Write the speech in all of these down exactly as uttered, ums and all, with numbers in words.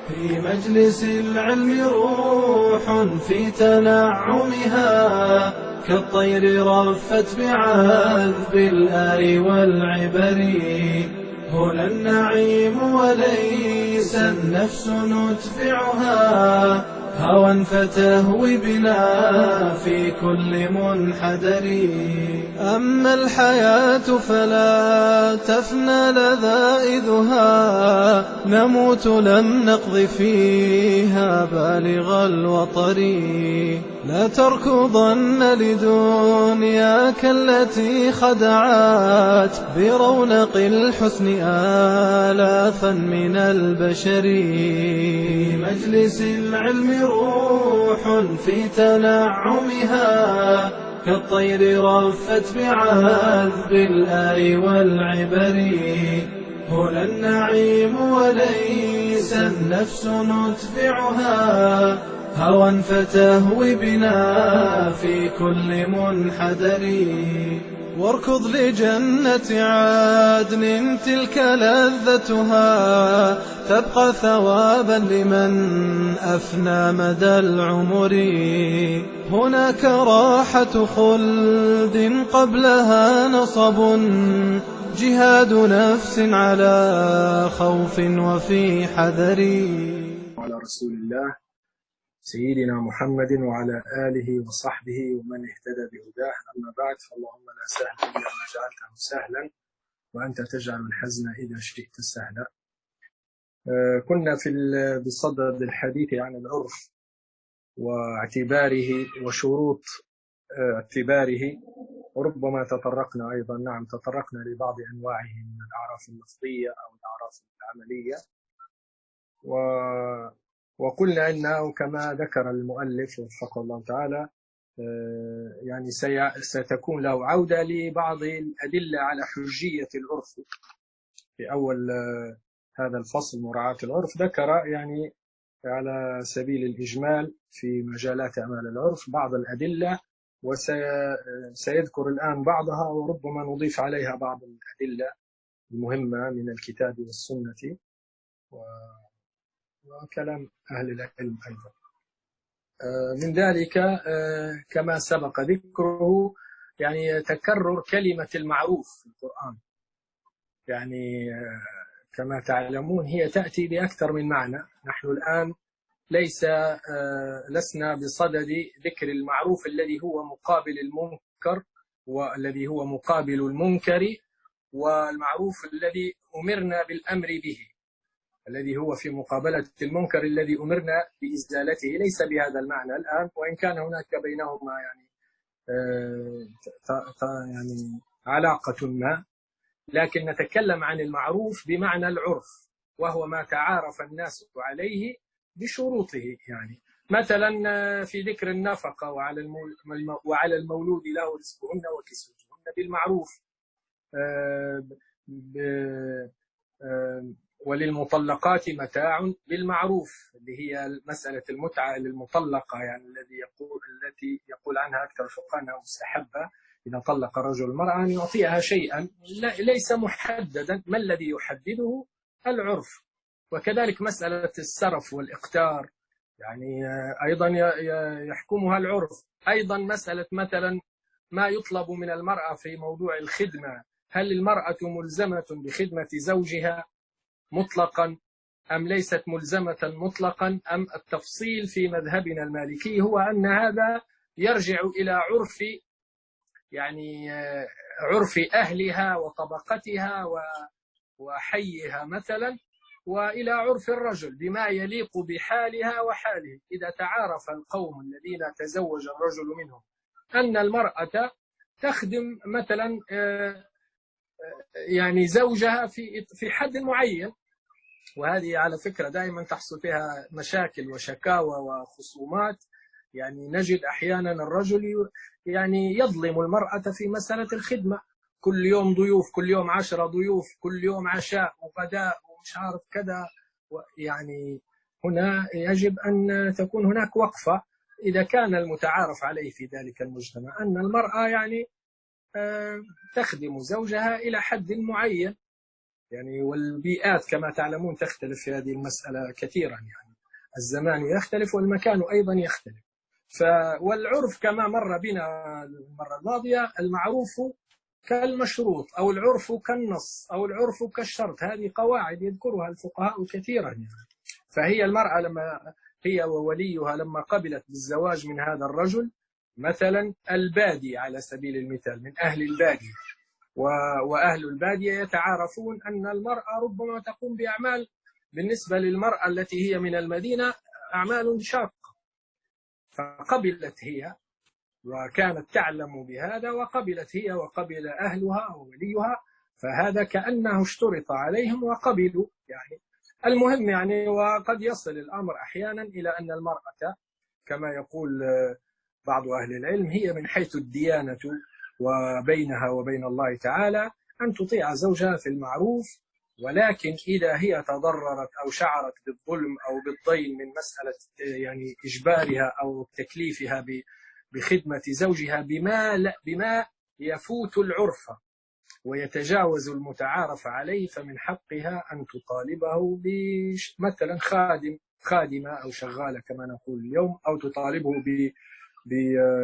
في مجلس العلم روح في تنعمها، كالطير رفت بعذب الآي والعبر. هنا النعيم وليس النفس ندفعها، هوى فتهوي بنا في كل منحدر. أما الحياة فلا تفنى لذائذها، نموت لم نقض فيها بالغ الوطر. لا تركضن لدنياك التي خدعت برونق الحسن آلافا من البشر. في مجلس العلم روح في تنعمها، كالطير رفت بعذب الآي والعبر. هنا النعيم وليس النفس ندفعها، هوى فتهوي بنا في كل منحدر. واركض لجنة عدن تلك لذتها، تبقى ثوابا لمن أفنى مدى العمر. هناك راحة خلد قبلها نصب، جهاد نفس على خوف وفي حذر. على رسول الله سيدنا محمد وعلى آله وصحبه ومن اهتدى بهداه. أما بعد، فاللهم لا سهل إلا ما جعلته سهلا، وأنت تجعل الحزن إذا شئت سهلا. كنا في بصدد الحديث عن العرف واعتباره وشروط اعتباره، وربما تطرقنا أيضا نعم تطرقنا لبعض أنواعه من الأعراف اللفظية أو الأعراف العملية، و وقلنا أنه كما ذكر المؤلف وفقه الله تعالى يعني ستكون له عودة لبعض الأدلة على حجية العرف. في أول هذا الفصل مراعاة العرف ذكر يعني على سبيل الإجمال في مجالات أعمال العرف بعض الأدلة، وسيذكر الآن بعضها، وربما نضيف عليها بعض الأدلة المهمة من الكتاب والسنة وكلام أهل العلم أيضا. من ذلك كما سبق ذكره يعني تكرر كلمة المعروف في القرآن، يعني كما تعلمون هي تأتي بأكثر من معنى. نحن الآن ليس لسنا بصدد ذكر المعروف الذي هو مقابل المنكر، والذي هو مقابل المنكر، والمعروف الذي أمرنا بالأمر به الذي هو في مقابلة المنكر الذي أمرنا بإزالته. ليس بهذا المعنى الآن، وإن كان هناك بينهما يعني يعني علاقة ما، لكن نتكلم عن المعروف بمعنى العرف، وهو ما تعارف الناس عليه بشروطه. يعني مثلا في ذكر النفقة وعلى وعلى المولود له رزقهن وكسوتهن بالمعروف، وللمطلقات متاع بالمعروف، اللي هي مسألة المتعة للمطلقة، يعني الذي يقول التي يقول عنها أكثر الفقهاء أنها مستحبة إذا طلق رجل المرأة أن يعطيها شيئا ليس محددا، ما الذي يحدده؟ العرف. وكذلك مسألة السرف والإقتار يعني أيضا يحكمها العرف. أيضا مسألة مثلا ما يطلب من المرأة في موضوع الخدمة، هل المرأة ملزمة بخدمة زوجها مطلقا أم ليست ملزمة مطلقا؟ أم التفصيل في مذهبنا المالكي هو أن هذا يرجع إلى عرف يعني عرف أهلها وطبقتها وحيها مثلا، وإلى عرف الرجل بما يليق بحالها وحاله. إذا تعارف القوم الذين تزوج الرجل منهم أن المرأة تخدم مثلا يعني زوجها في في حد معين، وهذه على فكرة دائما تحصل فيها مشاكل وشكاوى وخصومات. يعني نجد أحيانا الرجل يعني يظلم المرأة في مسألة الخدمة، كل يوم ضيوف، كل يوم عشرة ضيوف، كل يوم عشاء وغداء ومش عارف كذا. يعني هنا يجب أن تكون هناك وقفة إذا كان المتعارف عليه في ذلك المجتمع أن المرأة يعني تخدم زوجها إلى حد معين. يعني والبيئات كما تعلمون تختلف في هذه المسألة كثيرا، يعني الزمان يختلف والمكان أيضا يختلف. ف والعرف كما مر بنا المرة الماضية، المعروف كالمشروط أو العرف كالنص أو العرف كالشرط، هذه قواعد يذكرها الفقهاء كثيرا يعني. فهي المرأة لما هي ووليها لما قبلت بالزواج من هذا الرجل مثلا البادي على سبيل المثال من أهل البادية، وأهل البادية يتعارفون أن المرأة ربما تقوم بأعمال بالنسبة للمرأة التي هي من المدينة أعمال شاقة، فقبلت هي وكانت تعلم بهذا وقبلت هي وقبل أهلها ووليها، فهذا كأنه اشترط عليهم وقبلوا يعني. المهم يعني، وقد يصل الأمر أحيانا إلى أن المرأة كما يقول بعض أهل العلم هي من حيث الديانة وبينها وبين الله تعالى أن تطيع زوجها في المعروف، ولكن إذا هي تضررت أو شعرت بالظلم أو بالضيم من مسألة يعني إجبارها أو تكليفها بخدمة زوجها بما لا بما يفوت العرف ويتجاوز المتعارف عليه، فمن حقها أن تطالبه بمثلا خادم خادمة أو شغالة كما نقول اليوم، أو تطالبه ب ب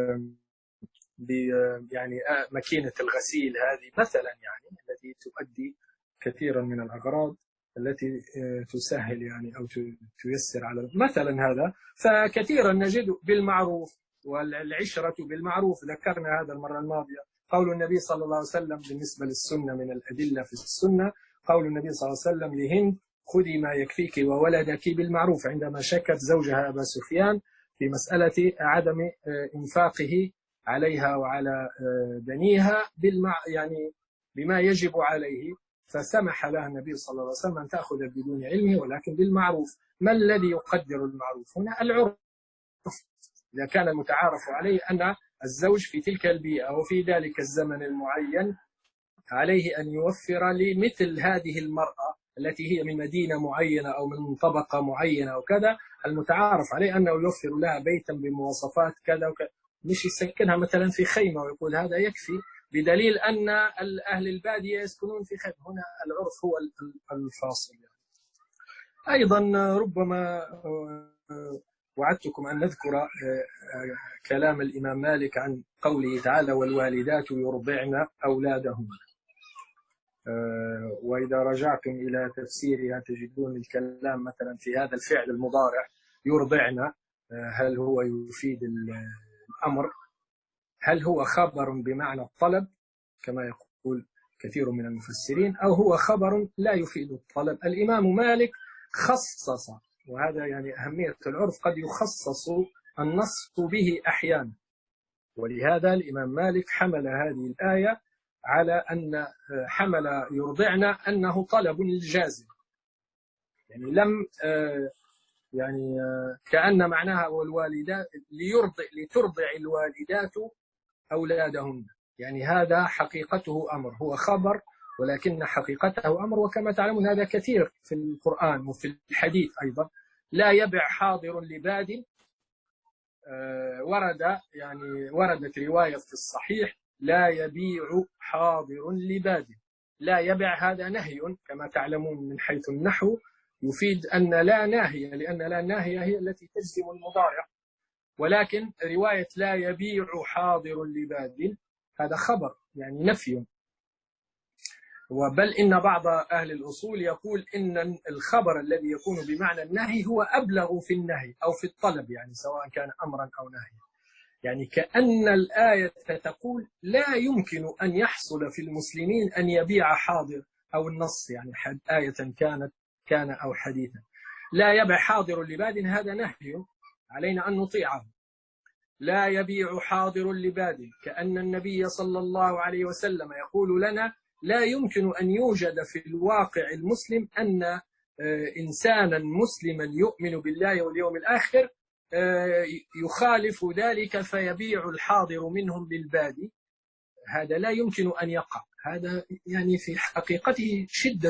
ب يعني ماكينة الغسيل هذه مثلا، يعني التي تؤدي كثيرا من الأغراض التي تسهل يعني أو تيسر على مثلا هذا. فكثيرا نجد بالمعروف والعشرة بالمعروف، ذكرنا هذا المرة الماضية. قول النبي صلى الله عليه وسلم بالنسبة للسنة من الأدلة في السنة، قول النبي صلى الله عليه وسلم لهند: خذي ما يكفيك وولدك بالمعروف، عندما شكت زوجها أبا سفيان في مسألة عدم إنفاقه عليها وعلى بنيها بالمع يعني بما يجب عليه، فسمح لها النبي صلى الله عليه وسلم أن تأخذ بدون علمه ولكن بالمعروف. ما الذي يقدر المعروف هنا؟ العرف. إذا كان المتعارف عليه أن الزوج في تلك البيئة وفي ذلك الزمن المعين عليه أن يوفر لمثل هذه المرأة التي هي من مدينة معينة أو من طبقة معينة أو كذا، المتعارف عليه أنه يوفر لها بيتا بمواصفات كذا وكذا، مش يسكنها مثلا في خيمة ويقول هذا يكفي، بدليل أن أهل البادية يسكنون في خيمة. هنا العرف هو الفاصل يعني. أيضا ربما وعدتكم أن نذكر كلام الإمام مالك عن قوله تعالى: والوالدات يرضعن أولادهن. وإذا رجعتم إلى تفسيرها تجدون الكلام مثلا في هذا الفعل المضارع يرضعن، هل هو يفيد الأمر؟ هل هو خبر بمعنى الطلب كما يقول كثير من المفسرين، أو هو خبر لا يفيد الطلب؟ الإمام مالك خصص، وهذا يعني أهمية العرف، قد يخصص النص به أحيانا، ولهذا الإمام مالك حمل هذه الآية على أن حمل يرضعن أنه طلب جازم، يعني لم يعني كأن معناها والوالدات ليرضع لترضع الوالدات أولادهن، يعني هذا حقيقته أمر، هو خبر ولكن حقيقته أمر. وكما تعلمون هذا كثير في القرآن وفي الحديث أيضا. لا يبع حاضر لباد، ورد يعني وردت رواية في الصحيح: لا يبيع حاضر لباد. لا يبع هذا نهي كما تعلمون من حيث النحو، يفيد أن لا ناهية، لأن لا ناهية هي التي تجزم المضارع، ولكن رواية لا يبيع حاضر لباد هذا خبر يعني نفي. وبل إن بعض أهل الأصول يقول إن الخبر الذي يكون بمعنى النهي هو أبلغ في النهي أو في الطلب، يعني سواء كان أمرا أو نهيا. يعني كأن الآية تقول لا يمكن أن يحصل في المسلمين أن يبيع حاضر، أو النص يعني آية كانت كان أو حديثا. لا يبيع حاضر لباد هذا نهي علينا أن نطيعه. لا يبيع حاضر لباد، كأن النبي صلى الله عليه وسلم يقول لنا لا يمكن أن يوجد في الواقع المسلم أن إنسانا مسلما يؤمن بالله واليوم الآخر يخالف ذلك فيبيع الحاضر منهم للبادي. هذا لا يمكن أن يقع، هذا يعني في حقيقته شدة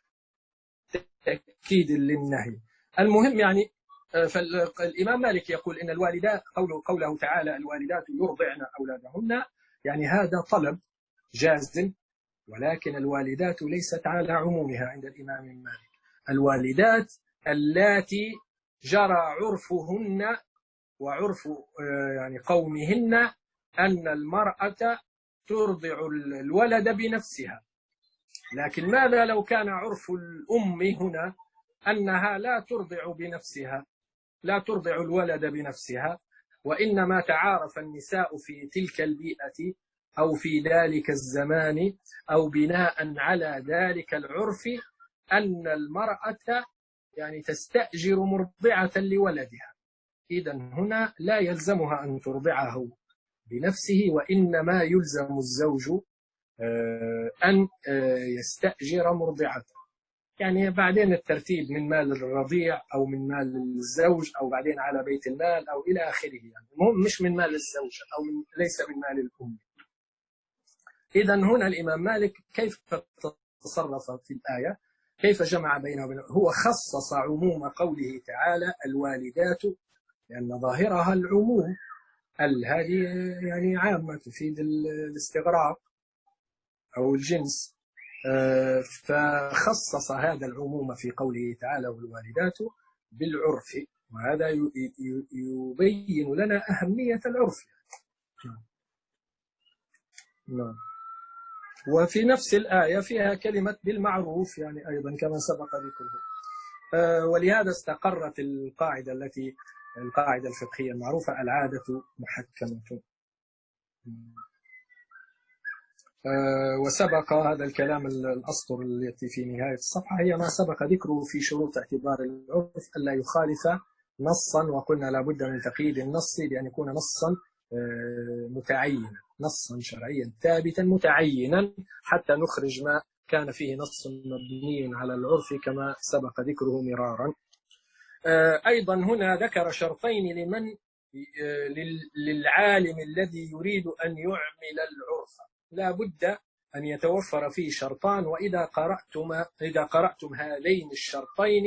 تأكيد للنهي. المهم يعني، فالإمام مالك يقول إن الوالدات قوله, قوله تعالى: الوالدات يرضعن أولادهن، يعني هذا طلب جازم، ولكن الوالدات ليست على عمومها عند الإمام مالك. الوالدات اللاتي جرى عرفهن وعرف يعني قومهن أن المرأة ترضع الولد بنفسها. لكن ماذا لو كان عرف الأم هنا أنها لا ترضع بنفسها، لا ترضع الولد بنفسها، وإنما تعارف النساء في تلك البيئة أو في ذلك الزمان أو بناء على ذلك العرف أن المرأة يعني تستأجر مرضعة لولدها. إذن هنا لا يلزمها أن ترضعه بنفسه، وإنما يلزم الزوج أن يستأجر مرضعته. يعني بعدين الترتيب من مال الرضيع أو من مال الزوج أو بعدين على بيت المال أو إلى آخره، يعني المهم مش من مال الزوج أو من ليس من مال الأم. إذن هنا الإمام مالك كيف تصرف في الآية؟ كيف جمع بينه وبينه؟ هو خصص عموم قوله تعالى الوالدات لأن ظاهرها العموم، ال هذه يعني عامة تفيد الاستغراق أو الجنس، فخصص هذا العموم في قوله تعالى والوالدات بالعرف، وهذا يبين لنا أهمية العرف. نعم. وفي نفس الآية فيها كلمة بالمعروف يعني أيضا كما سبق ذكره، ولهذا استقرت القاعدة التي القاعدة الفقهية المعروفة العادة محكمة. وسبق هذا الكلام الأسطر التي في نهاية الصفحة هي ما سبق ذكره في شروط اعتبار العرف ألا يخالف نصا، وقلنا لابد من تقييد النص بأن يكون نصا متعينا، نصا شرعيا ثابتا متعينا حتى نخرج ما كان فيه نص مبني على العرف كما سبق ذكره مرارا. أيضا هنا ذكر شرطين لمن للعالم الذي يريد أن يعمل العرف، لا بد أن يتوفر فيه شرطان، وإذا قرأتم إذا قرأتم هذين الشرطين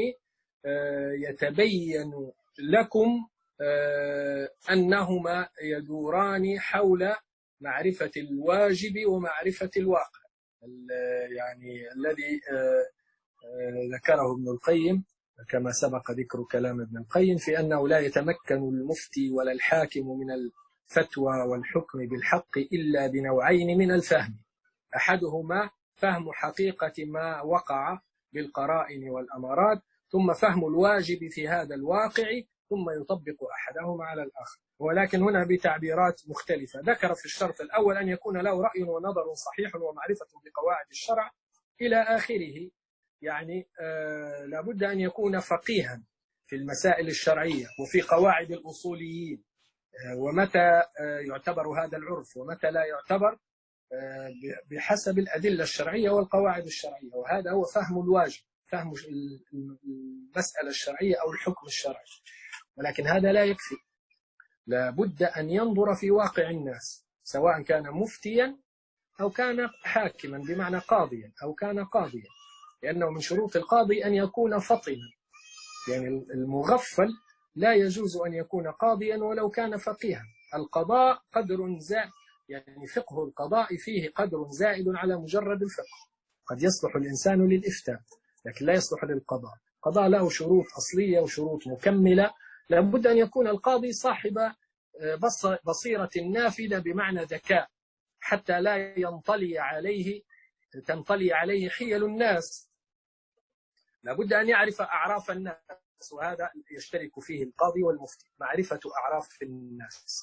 يتبين لكم أنهما يدوران حول معرفة الواجب ومعرفة الواقع، يعني الذي ذكره ابن القيم كما سبق ذكر كلام ابن القيم في أنه لا يتمكن المفتي ولا الحاكم من الفتوى والحكم بالحق إلا بنوعين من الفهم، أحدهما فهم حقيقة ما وقع بالقرائن والأمارات، ثم فهم الواجب في هذا الواقع، ثم يطبق أحدهما على الآخر، ولكن هنا بتعبيرات مختلفة. ذكر في الشرط الأول أن يكون له رأي ونظر صحيح ومعرفة بقواعد الشرع إلى آخره، يعني آه لابد أن يكون فقيها في المسائل الشرعية وفي قواعد الأصوليين، آه ومتى آه يعتبر هذا العرف ومتى لا يعتبر آه بحسب الأدلة الشرعية والقواعد الشرعية، وهذا هو فهم الواجب، فهم المسألة الشرعية أو الحكم الشرعي. ولكن هذا لا يكفي، لابد أن ينظر في واقع الناس سواء كان مفتيا أو كان حاكما بمعنى قاضيا أو كان قاضيا، لأنه من شروط القاضي أن يكون فطنا، يعني المغفل لا يجوز أن يكون قاضيا ولو كان فقيها. القضاء قدر زائد، يعني فقه القضاء فيه قدر زائد على مجرد الفقه، قد يصلح الإنسان للإفتاء لكن لا يصلح للقضاء. القضاء له شروط أصلية وشروط مكملة، لابد أن يكون القاضي صاحب بصيرة نافذة بمعنى ذكاء حتى لا ينطلي عليه تنطلي عليه حيل الناس، لابد أن يعرف أعراف الناس، وهذا يشترك فيه القاضي والمفتي، معرفة أعراف الناس.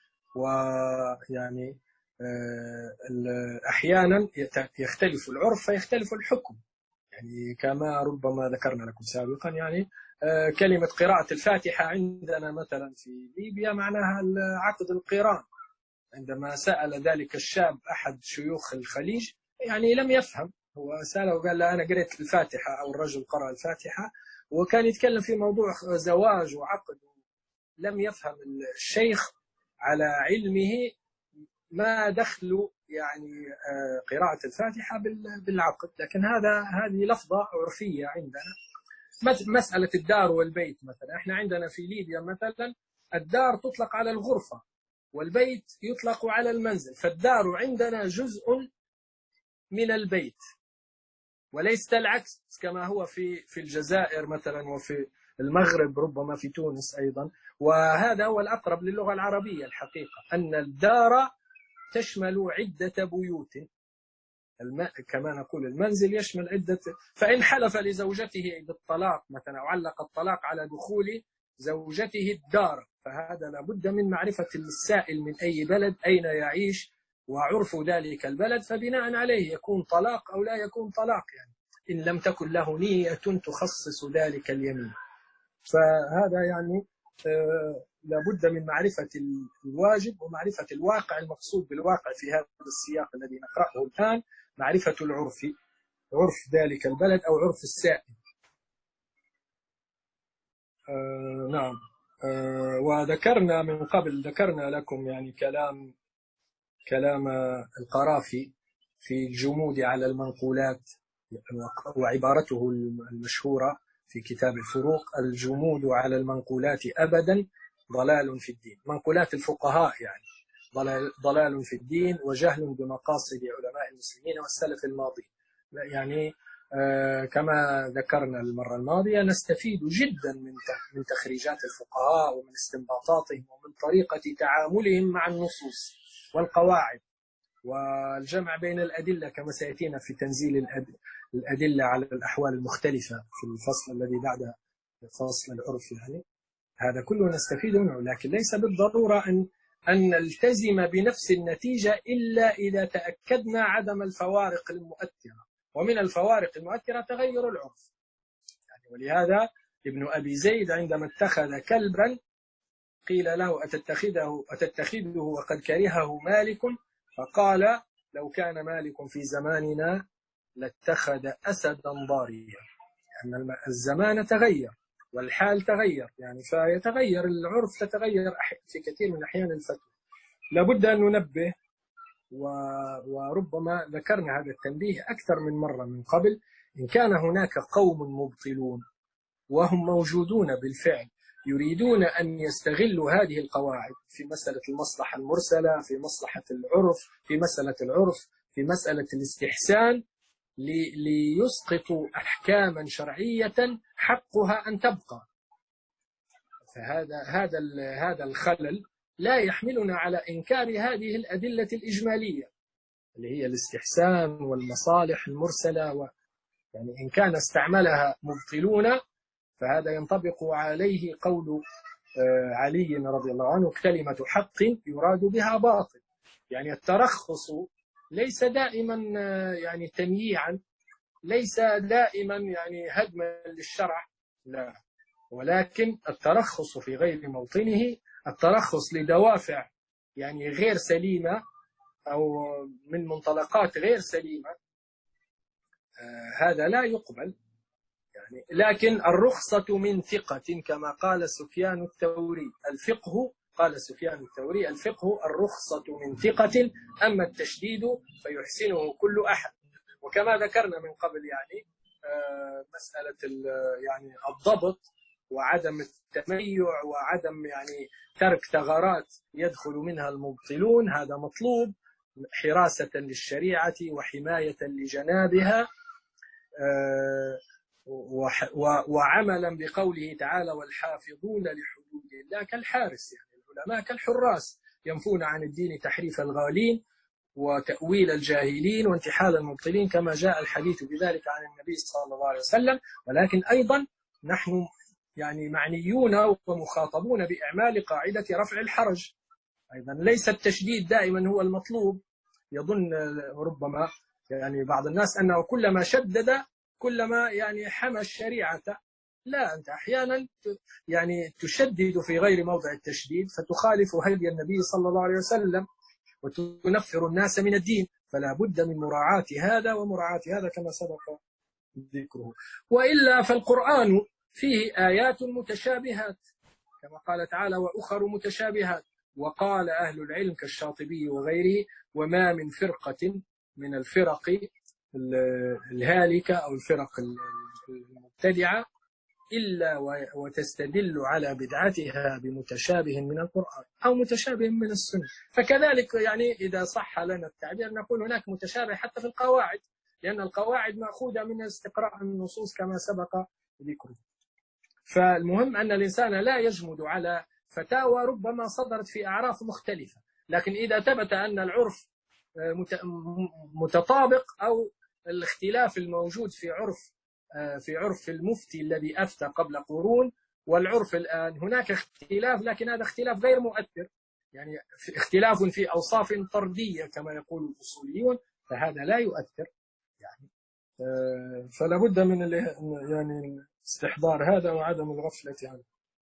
ويعني أحيانا يختلف العرف فيختلف الحكم، يعني كما ربما ذكرنا لكم سابقا، يعني كلمة قراءة الفاتحة عندنا مثلا في ليبيا معناها عقد القران. عندما سأل ذلك الشاب أحد شيوخ الخليج يعني لم يفهم، هو سأله وقال له أنا قرأت الفاتحة أو الرجل قرأ الفاتحة، وكان يتكلم في موضوع زواج وعقد، لم يفهم الشيخ على علمه ما دخل يعني قراءة الفاتحة بالعقد. لكن هذا هذه لفظة عرفية عندنا. مسألة الدار والبيت مثلا، احنا عندنا في ليبيا مثلا الدار تطلق على الغرفة والبيت يطلق على المنزل، فالدار عندنا جزء من البيت، وليس العكس كما هو في في الجزائر مثلا وفي المغرب، ربما في تونس أيضا. وهذا هو الأقرب للغة العربية الحقيقة، أن الدار تشمل عدة بيوت، الماء كما نقول المنزل يشمل عدة. فإن حلف لزوجته بالطلاق مثلا، أو علق الطلاق على دخول زوجته الدار، فهذا لابد من معرفة السائل من أي بلد، أين يعيش، وعرف ذلك البلد، فبناء عليه يكون طلاق أو لا يكون طلاق، يعني إن لم تكن له نية تخصص ذلك اليمين. فهذا يعني آه لابد من معرفة الواجب ومعرفة الواقع. المقصود بالواقع في هذا السياق الذي نقرأه الآن معرفة العرف، عرف ذلك البلد أو عرف السائل. آه نعم. آه وذكرنا من قبل، ذكرنا لكم يعني كلام كلام القرافي في الجمود على المنقولات، وعبارته المشهورة في كتاب الفروق: الجمود على المنقولات أبدا ضلال في الدين. منقولات الفقهاء يعني ضلال, ضلال في الدين وجهل بمقاصد علماء المسلمين والسلف الماضي. يعني آه كما ذكرنا المرة الماضية، نستفيد جدا من من تخريجات الفقهاء ومن استنباطاتهم ومن طريقة تعاملهم مع النصوص والقواعد، والجمع بين الأدلة كما سيأتينا في تنزيل الأدلة على الأحوال المختلفة في الفصل الذي بعد فصل العرف. يعني هذا كله نستفيد منه، لكن ليس بالضرورة أن أن نلتزم بنفس النتيجة إلا إذا تأكدنا عدم الفوارق المؤثرة، ومن الفوارق المؤثرة تغير العرف. يعني ولهذا ابن أبي زيد عندما اتخذ كلبا قيل له: أتتخذه أتتخذه وقد كرهه مالك؟ فقال: لو كان مالك في زماننا لاتخذ أسدا ضاريا. لأن يعني الزمان تغير والحال تغير، يعني فيتغير العرف، تتغير في كثير من أحيان الفتوى. لابد أن ننبه، وربما ذكرنا هذا التنبيه أكثر من مرة من قبل. إن كان هناك قوم مبطلون وهم موجودون بالفعل يريدون أن يستغلوا هذه القواعد في مسألة المصلحة المرسلة، في مصلحة العرف، في مسألة العرف، في مسألة الاستحسان، ليسقطوا أحكاما شرعية حقها أن تبقى، فهذا هذا هذا الخلل لا يحملنا على إنكار هذه الأدلة الإجمالية اللي هي الاستحسان والمصالح المرسلة. و يعني إن كان استعملها مبطلون فهذا ينطبق عليه قول علي رضي الله عنه: كلمة حق يراد بها باطل. يعني الترخص ليس دائما يعني تمييعا، ليس دائما يعني هدما للشرع، لا، ولكن الترخص في غير موطنه، الترخص لدوافع يعني غير سليمة أو من منطلقات غير سليمة، هذا لا يقبل. يعني لكن الرخصة من ثقة كما قال سفيان الثوري، الفقه قال سفيان الثوري: الفقه الرخصة من ثقة، أما التشديد فيحسنه كل أحد. وكما ذكرنا من قبل يعني مسألة يعني الضبط وعدم التميع وعدم يعني ترك ثغرات يدخل منها المبطلون، هذا مطلوب حراسة للشريعة وحماية لجنابها، وعملا بقوله تعالى: والحافظون لحدود الله كالحارس. يعني العلماء كالحراس ينفون عن الدين تحريف الغالين وتأويل الجاهلين وانتحال المبطلين، كما جاء الحديث بذلك عن النبي صلى الله عليه وسلم. ولكن أيضا نحن يعني معنيون ومخاطبون بإعمال قاعدة رفع الحرج. أيضا ليس التشديد دائما هو المطلوب. يظن ربما يعني بعض الناس أنه كلما شدد كلما يعني حمى الشريعة. لا، أنت أحيانا يعني تشدد في غير موضع التشديد فتخالف هدي النبي صلى الله عليه وسلم وتنفر الناس من الدين، فلا بد من مراعاة هذا ومراعاة هذا كما سبق ذكره. وإلا فالقرآن فيه آيات متشابهات كما قال تعالى: وأخر متشابهات. وقال أهل العلم كالشاطبي وغيره: وما من فرقة من الفرق الهالكة أو الفرق المبتدعة إلا وتستدل على بدعتها بمتشابه من القرآن أو متشابه من السنة. فكذلك يعني إذا صح لنا التعبير نقول هناك متشابه حتى في القواعد، لأن القواعد مأخوذة من استقراء النصوص كما سبق ذكره. فالمهم أن الإنسان لا يجمد على فتاوى ربما صدرت في أعراف مختلفة، لكن إذا ثبت أن العرف متطابق أو الاختلاف الموجود في عرف في عرف المفتي الذي أفتى قبل قرون والعرف الآن هناك اختلاف، لكن هذا اختلاف غير مؤثر، يعني اختلاف في أوصاف طردية كما يقول الأصوليون، فهذا لا يؤثر يعني. فلا بد من يعني استحضار هذا وعدم الغفلة عنه.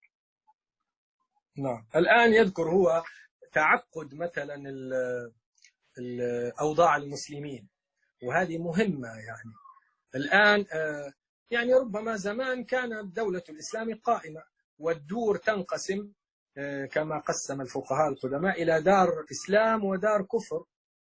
نعم. الآن يذكر هو تعقد مثلا الأوضاع المسلمين، وهذه مهمة يعني. الآن يعني ربما زمان كان الدولة الإسلام قائمة والدور تنقسم كما قسم الفقهاء القدماء إلى دار إسلام ودار كفر،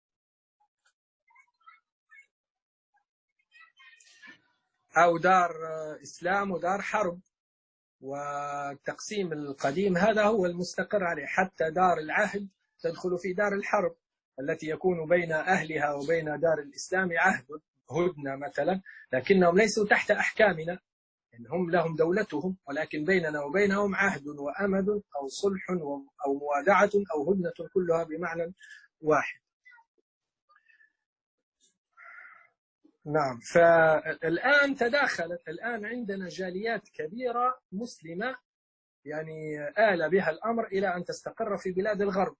أو دار إسلام ودار حرب. والتقسيم القديم هذا هو المستقر عليه، حتى دار العهد تدخل في دار الحرب التي يكون بين أهلها وبين دار الإسلام عهد، هدنة مثلا، لكنهم ليسوا تحت أحكامنا، يعني هم لهم دولتهم، ولكن بيننا وبينهم عهد وأمد أو صلح أو موادعة أو هدنة، كلها بمعنى واحد. نعم. فالآن تداخلت، الآن عندنا جاليات كبيرة مسلمة يعني آل بها الأمر إلى أن تستقر في بلاد الغرب،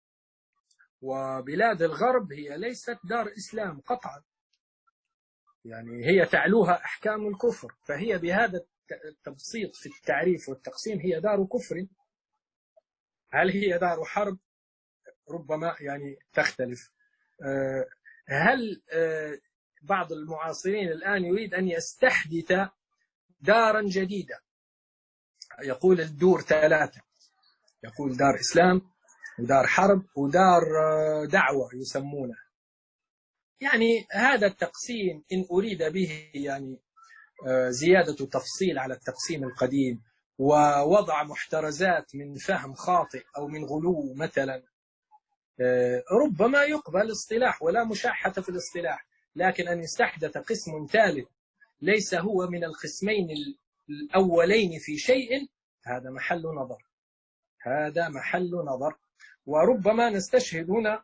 وبلاد الغرب هي ليست دار إسلام قطعا، يعني هي تعلوها أحكام الكفر، فهي بهذا التبسيط في التعريف والتقسيم هي دار كفر. هل هي دار حرب؟ ربما يعني تختلف. هل بعض المعاصرين الآن يريد أن يستحدث دارا جديدة، يقول الدور ثلاثة، يقول دار إسلام ودار حرب ودار دعوة يسمونها. يعني هذا التقسيم إن أريد به يعني زيادة تفصيل على التقسيم القديم ووضع محترزات من فهم خاطئ أو من غلو مثلا، ربما يقبل اصطلاح ولا مشاحة في الاصطلاح، لكن أن يستحدث قسم ثالث ليس هو من القسمين الأولين في شيء، هذا محل نظر، هذا محل نظر. وربما نستشهد هنا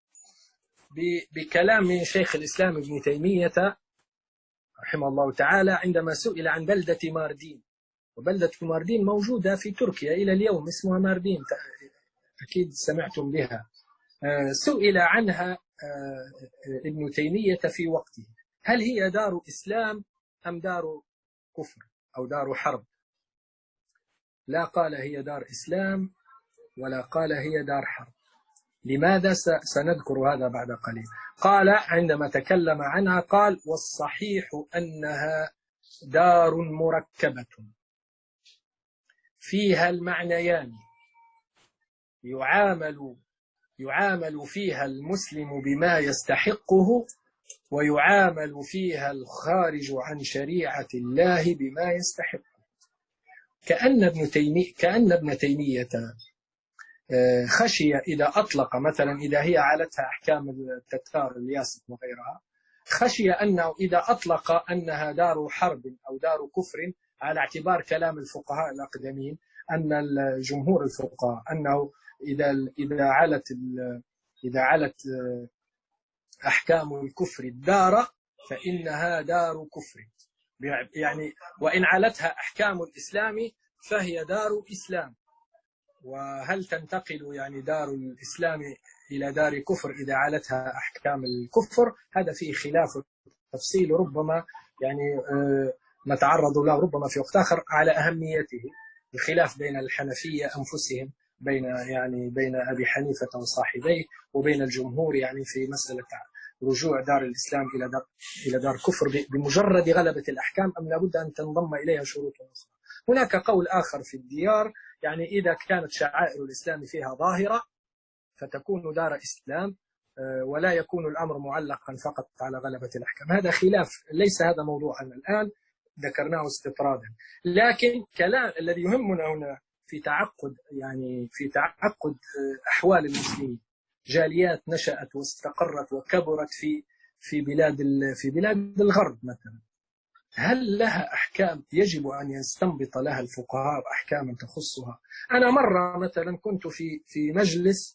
بكلام من شيخ الإسلام ابن تيمية رحمه الله تعالى عندما سئل عن بلدة ماردين، وبلدة ماردين موجودة في تركيا إلى اليوم، اسمها ماردين، أكيد سمعتم بها. سئل عنها ابن تيمية في وقته، هل هي دار إسلام أم دار كفر أو دار حرب؟ لا قال هي دار إسلام ولا قال هي دار حرب. لماذا؟ سنذكر هذا بعد قليل. قال عندما تكلم عنها قال: والصحيح أنها دار مركبة فيها المعنيان، يعامل يعامل فيها المسلم بما يستحقه، ويعامل فيها الخارج عن شريعة الله بما يستحقه. كأن ابن تيمية كأن ابن تيمية خشي إذا أطلق مثلا، إذا هي علتها أحكام التتار الياسق وغيرها، خشي أنه إذا أطلق أنها دار حرب أو دار كفر على اعتبار كلام الفقهاء الأقدمين، أن الجمهور الفقهاء أنه إذا إذا علت إذا علت أحكام الكفر الدار فإنها دار كفر، يعني وإن علتها أحكام الإسلام فهي دار إسلام. وهل تنتقل يعني دار الإسلام إلى دار كفر إذا علتها أحكام الكفر؟ هذا فيه خلاف تفصيل، ربما يعني نتعرض له ربما في وقت آخر على أهميته، الخلاف بين الحنفية أنفسهم، بين يعني بين أبي حنيفة وصاحبيه وبين الجمهور يعني في مسألة رجوع دار الإسلام إلى دار إلى دار كفر بمجرد غلبة الأحكام، أم لابد أن تنضم إليها شروط أخرى. هناك قول آخر في الديار، يعني إذا كانت شعائر الإسلام فيها ظاهرة فتكون دار إسلام، ولا يكون الأمر معلقا فقط على غلبة الأحكام. هذا خلاف، ليس هذا موضوعنا الآن، ذكرناه استطرادا. لكن كلام الذي يهمنا هنا في تعقد يعني في تعقد أحوال المسلمين، جاليات نشأت واستقرت وكبرت في في بلاد في بلاد الغرب مثلا، هل لها أحكام يجب أن يستنبط لها الفقهاء أحكاما تخصها؟ أنا مرة مثلا كنت في في مجلس،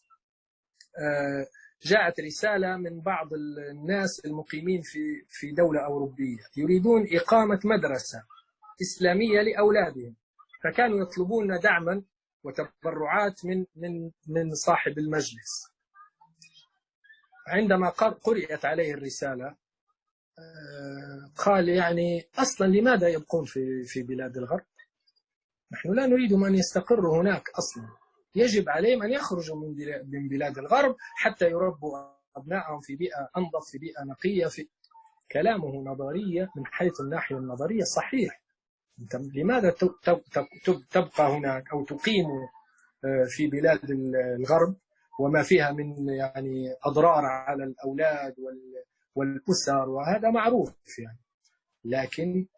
جاءت رسالة من بعض الناس المقيمين في في دولة أوروبية يريدون إقامة مدرسة إسلامية لأولادهم، فكانوا يطلبون دعما وتبرعات من من من صاحب المجلس. عندما قرأت عليه الرسالة قال يعني أصلا لماذا يبقون في في بلاد الغرب؟ نحن لا نريدهم أن يستقروا هناك أصلا، يجب عليهم أن يخرجوا من بلاد الغرب حتى يربوا أبنائهم في بيئة أنظف، في بيئة نقية. في كلامه نظرية من حيث الناحية النظرية صحيح. لماذا تبقى هناك أو تقيم في بلاد الغرب وما فيها من يعني أضرار على الأولاد والأسر، وهذا معروف يعني، لكن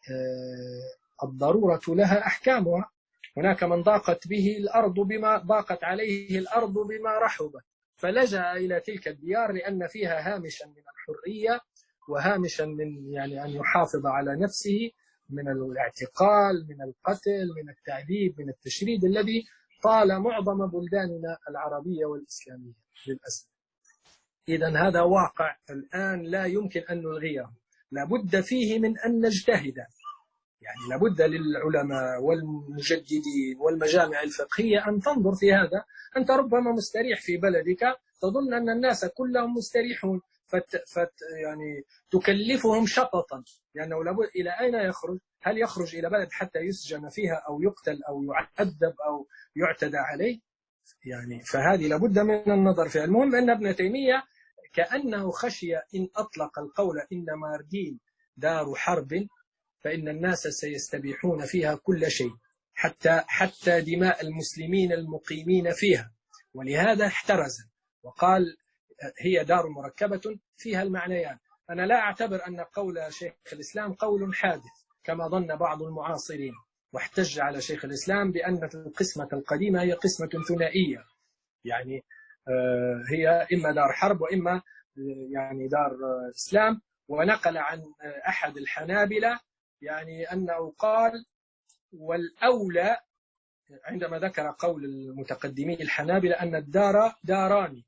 الضرورة لها أحكامها. هناك من ضاقت به الأرض بما ضاقت عليه الأرض بما رحبت، فلجأ إلى تلك الديار لأن فيها هامشا من الحرية وهامشا من يعني أن يحافظ على نفسه من الاعتقال، من القتل، من التعذيب، من التشريد الذي طال معظم بلداننا العربية والإسلامية للأسف. إذن هذا واقع الآن لا يمكن أن نلغيه، لابد فيه من أن نجتهد، يعني لابد للعلماء والمجددين والمجامع الفقهية أن تنظر في هذا. أنت ربما مستريح في بلدك، تظن أن الناس كلهم مستريحون، فت فت يعني تكلفهم شططا، لأنه يعني لابد إلى أين يخرج؟ هل يخرج إلى بلد حتى يسجن فيها أو يقتل أو يعذب أو يعتدى عليه؟ يعني فهذه لابد من النظر فيها. المهم أن ابن تيمية كأنه خشي إن أطلق القول إن ماردين دار حرب فإن الناس سيستبيحون فيها كل شيء، حتى حتى دماء المسلمين المقيمين فيها، ولهذا احترز وقال هي دار مركبة فيها المعنيان. أنا لا أعتبر أن قول شيخ الإسلام قول حادث كما ظن بعض المعاصرين، واحتج على شيخ الإسلام بأن القسمة القديمة هي قسمة ثنائية، يعني هي إما دار حرب وإما يعني دار إسلام. ونقل عن أحد الحنابلة يعني أنه قال والأولى عندما ذكر قول المتقدمين الحنابلة أن الدار داران،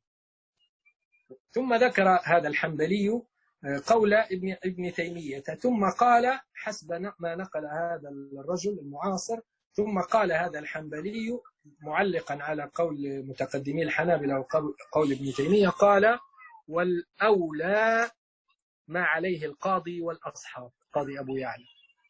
ثم ذكر هذا الحنبلي قول ابن ابن تيمية، ثم قال حسب ما نقل هذا الرجل المعاصر، ثم قال هذا الحنبلي معلقا على قول متقدمي الحنابلة وقول ابن تيمية، قال والأولى ما عليه القاضي والأصحاب، قاضي أبو يعلى.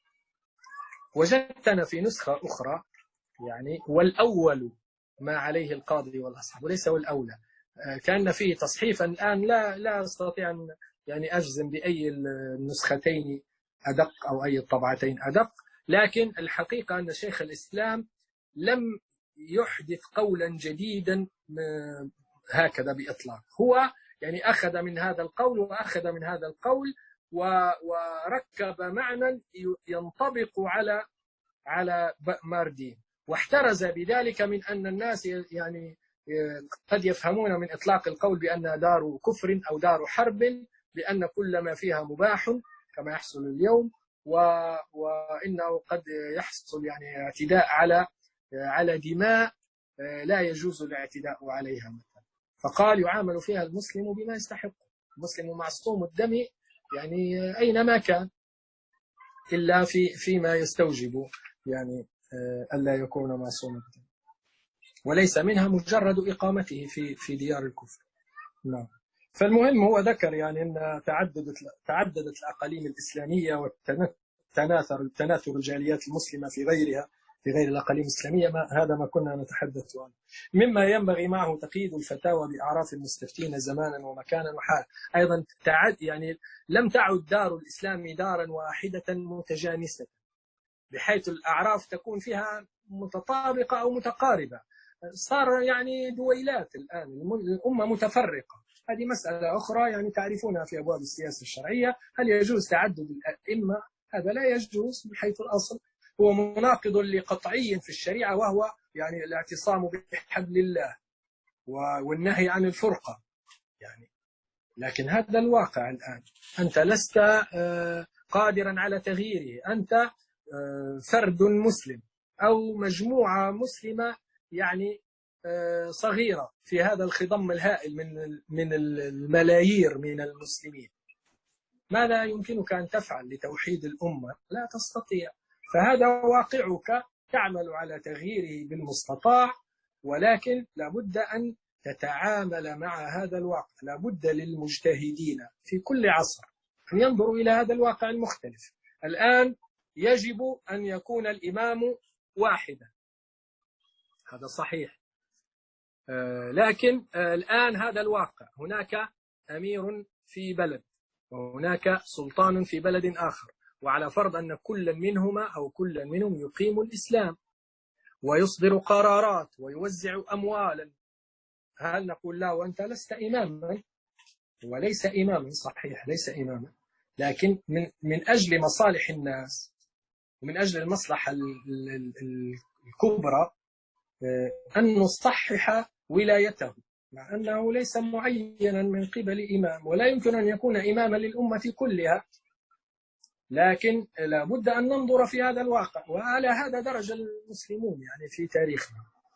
وجدتنا في نسخة أخرى يعني والأول ما عليه القاضي والأصحاب، وليس والأولى، كان فيه تصحيفا الآن لا لا أستطيع أن يعني أجزم بأي النسختين أدق أو أي الطبعتين أدق، لكن الحقيقة أن شيخ الإسلام لم يحدث قولا جديدا هكذا بإطلاق، هو يعني أخذ من هذا القول وأخذ من هذا القول وركب معنى ينطبق على على ماردين، واحترز بذلك من أن الناس يعني قد يفهمون من إطلاق القول بأن دار كفر أو دار حرب بأن كل ما فيها مباح كما يحصل اليوم، وإنه قد يحصل يعني اعتداء على على دماء لا يجوز الاعتداء عليها مثلا. فقال يعامل فيها المسلم بما يستحق، المسلم معصوم الدم يعني أينما كان، إلا في فيما يستوجب يعني ألا يكون معصوم الدم، وليس منها مجرد إقامته في في ديار الكفر. نعم. فالمهم هو ذكر يعني أن تعددت تعددت الأقاليم الإسلامية وتناثر تناثر الجاليات المسلمة في غيرها في غير الأقاليم الإسلامية، ما هذا ما كنا نتحدث عنه. مما ينبغي معه تقييد الفتاوى بأعراف المستفتين زمانا ومكانا وحال. أيضا تعد يعني لم تعد دار الإسلام دارا واحدة متجانسة بحيث الأعراف تكون فيها متطابقة أو متقاربة، صار يعني دويلات الآن، الأمة متفرقة. هذه مسألة أخرى يعني تعرفونها في أبواب السياسة الشرعية، هل يجوز تعدد الأئمة هذا لا يجوز من حيث الأصل، هو مناقض لقطعي في الشريعة، وهو يعني الاعتصام بحبل الله والنهي عن الفرقة يعني. لكن هذا الواقع الآن، أنت لست قادرا على تغييره، أنت فرد مسلم أو مجموعة مسلمة يعني صغيرة في هذا الخضم الهائل من من الملايير من المسلمين. ماذا يمكنك أن تفعل لتوحيد الأمة؟ لا تستطيع. فهذا واقعك، تعمل على تغييره بالمستطاع، ولكن لابد أن تتعامل مع هذا الواقع. لابد للمجتهدين في كل عصر أن ينظروا إلى هذا الواقع المختلف. الآن يجب أن يكون الإمام واحدا، هذا صحيح، آه لكن آه الآن هذا الواقع، هناك أمير في بلد وهناك سلطان في بلد آخر، وعلى فرض أن كل منهما أو كل منهم يقيم الإسلام ويصدر قرارات ويوزع أموالا، هل نقول لا وأنت لست إماما؟ وليس إماما، صحيح ليس إماما، لكن من, من أجل مصالح الناس ومن أجل المصلحة الكبرى أن نصحح ولايته، مع أنه ليس معينا من قبل إمام، ولا يمكن أن يكون إماما للأمة كلها، لكن لابد أن ننظر في هذا الواقع. وعلى هذا درج المسلمون يعني في تاريخنا.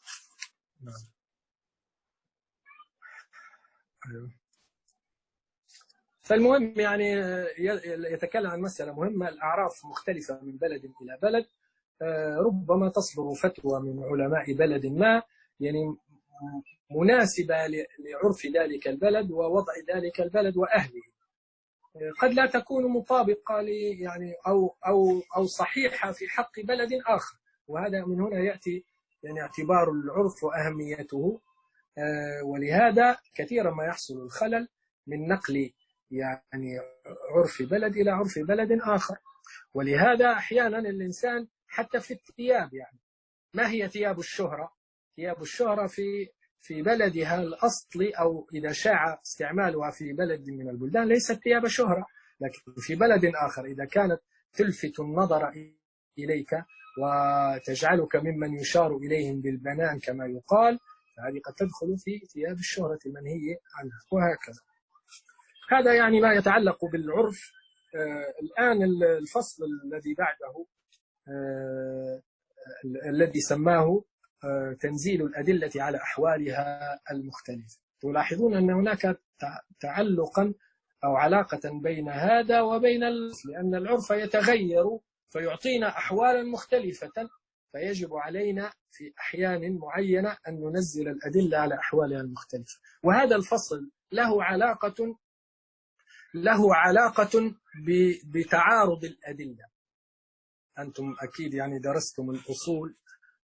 فالمهم يعني يتكلم عن مسألة مهمة، الأعراف مختلفة من بلد إلى بلد، ربما تصدر فتوى من علماء بلد ما يعني مناسبة لعرف ذلك البلد ووضع ذلك البلد وأهله، قد لا تكون مطابقة يعني أو أو أو صحيحة في حق بلد آخر، وهذا من هنا يأتي يعني اعتبار العرف وأهميته. ولهذا كثيرا ما يحصل الخلل من نقل يعني عرف بلد إلى عرف بلد آخر. ولهذا أحيانا الإنسان حتى في الثياب، يعني ما هي ثياب الشهرة؟ ثياب الشهرة في في بلدها الأصلي أو إذا شاع استعمالها في بلد من البلدان ليست ثياب شهرة، لكن في بلد آخر إذا كانت تلفت النظر إليك وتجعلك ممن يشار إليهم بالبنان كما يقال، فهذه قد تدخل في ثياب الشهرة المنهي عنها، وهكذا. هذا يعني ما يتعلق بالعرف. آه الآن الفصل الذي بعده آه الذي سماه آه تنزيل الأدلة على أحوالها المختلفة. تلاحظون أن هناك تعلقا أو علاقة بين هذا وبين العرف، لأن العرف يتغير فيعطينا أحوالا مختلفة، فيجب علينا في أحيان معينة أن ننزل الأدلة على أحوالها المختلفة. وهذا الفصل له علاقة له علاقة بتعارض الأدلة. أنتم أكيد يعني درستم الأصول،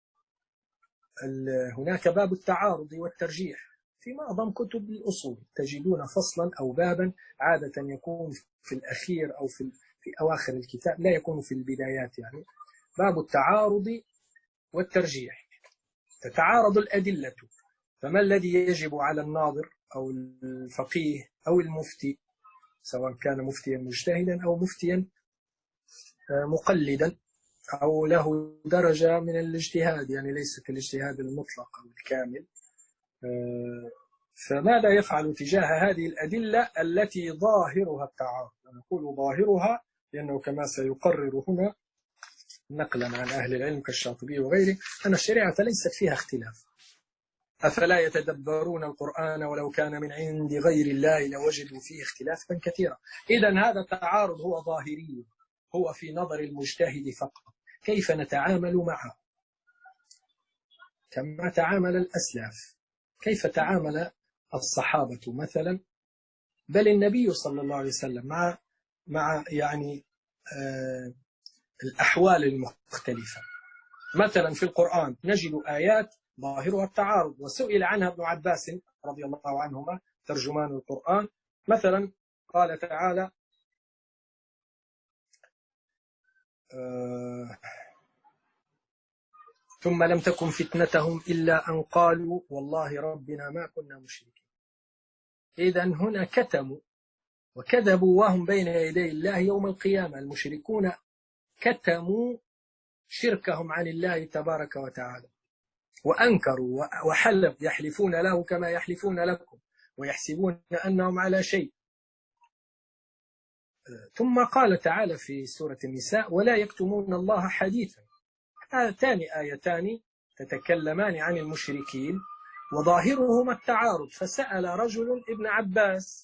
هناك باب التعارض والترجيح في معظم كتب الأصول، تجدون فصلا أو بابا عادة يكون في الأخير أو في في أواخر الكتاب، لا يكون في البدايات، يعني باب التعارض والترجيح. تتعارض الأدلة، فما الذي يجب على الناظر أو الفقيه أو المفتي، سواء كان مفتيا مجتهدا أو مفتيا مقلدا أو له درجة من الاجتهاد، يعني ليس كالاجتهاد المطلق أو الكامل، فماذا يفعل تجاه هذه الأدلة التي ظاهرها التعارض؟ نقول ظاهرها لأنه كما سيقرر هنا نقلا عن أهل العلم كالشاطبي وغيره أن الشريعة ليست فيها اختلاف. أفلا يتدبرون القرآن ولو كان من عند غير الله لوجدوا فيه اختلافا كثيرا. إذن هذا التعارض هو ظاهري، هو في نظر المجتهد فقط. كيف نتعامل معه؟ كما تعامل الأسلاف، كيف تعامل الصحابة مثلا، بل النبي صلى الله عليه وسلم مع مع يعني آه الأحوال المختلفة. مثلا في القرآن نجد آيات ظاهرها التعارض، وسئل عنها ابن عباس رضي الله عنهما ترجمان القرآن. مثلا قال تعالى آه ثم لم تكن فتنتهم إلا أن قالوا والله ربنا ما كنا مشركين. إذن هنا كتموا وكذبوا وهم بين يدي الله يوم القيامة. المشركون كتموا شركهم عن الله تبارك وتعالى وأنكروا وحلف يحلفون له كما يحلفون لكم ويحسبون أنهم على شيء. ثم قال تعالى في سورة النساء ولا يكتمون الله حديثا. هاتان آيتان تتكلمان عن المشركين وظاهرهما التعارض. فسأل رجل ابن عباس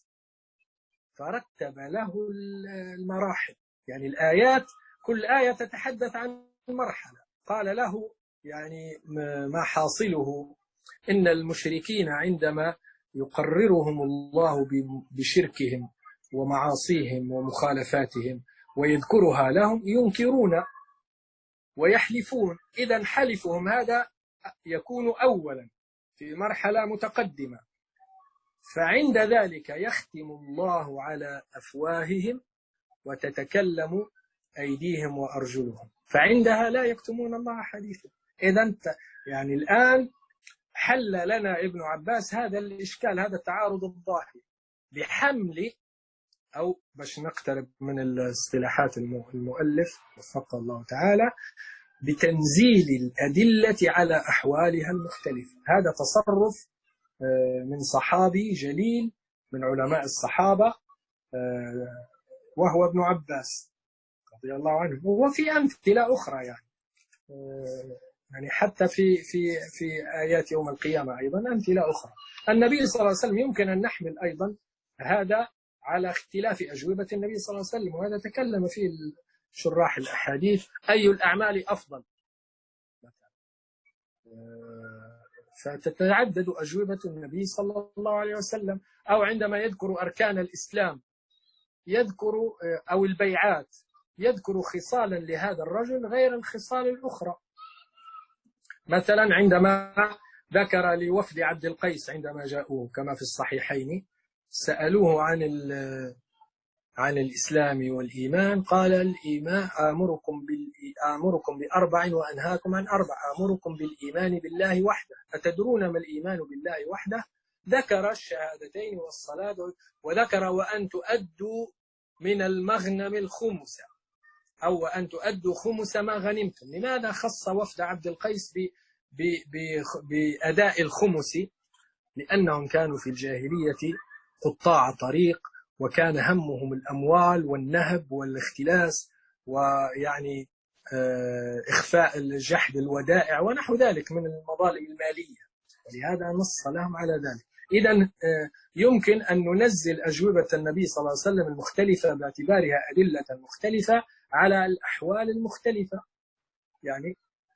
فرتب له المراحل، يعني الآيات كل آية تتحدث عن مرحلة. قال له يعني ما حاصله إن المشركين عندما يقررهم الله بشركهم ومعاصيهم ومخالفاتهم ويذكرها لهم ينكرون ويحلفون. إذن حلفهم هذا يكون أولا في مرحلة متقدمة، فعند ذلك يختم الله على أفواههم وتتكلم أيديهم وأرجلهم، فعندها لا يكتمون الله حديثا. إذن يعني الآن حل لنا ابن عباس هذا الإشكال، هذا التعارض الظاهر بحمل أو باش نقترب من الاصطلاحات المؤلف وفقه الله تعالى بتنزيل الأدلة على أحوالها المختلفة. هذا تصرف من صحابي جليل من علماء الصحابة وهو ابن عباس رضي الله عنه. وفي أمثلة أخرى يعني يعني حتى في في في آيات يوم القيامة أيضا أمثلة أخرى. النبي صلى الله عليه وسلم يمكن أن نحمل أيضا هذا على اختلاف أجوبة النبي صلى الله عليه وسلم، وهذا تكلم فيه شراح الأحاديث أي الأعمال أفضل، فتتعدد أجوبة النبي صلى الله عليه وسلم. أو عندما يذكر أركان الإسلام يذكر أو البيعات يذكر خصالا لهذا الرجل غير الخصال الأخرى. مثلا عندما ذكر لوفد عبد القيس عندما جاءوه كما في الصحيحين سألوه عن عن الإسلام والإيمان، قال الإيمان آمركم آمركم بأربع وأنهاكم عن أربع. آمركم بالإيمان بالله وحده. أتدرون ما الإيمان بالله وحده؟ ذكر الشهادتين والصلاة وذكر وأن تؤدوا من المغنم الخمس أو وأن تؤدوا خمس ما غنمتم. لماذا خص وفد عبد القيس بأداء الخمس؟ لأنهم كانوا في الجاهلية قطاع طريق وكان همهم الأموال والنهب والاختلاس ويعني إخفاء الجحد الودائع ونحو ذلك من المظالم المالية، ولهذا نص لهم على ذلك. إذن يمكن أن ننزل أجوبة النبي صلى الله عليه وسلم المختلفة باعتبارها أدلة مختلفة على الأحوال المختلفة يعني.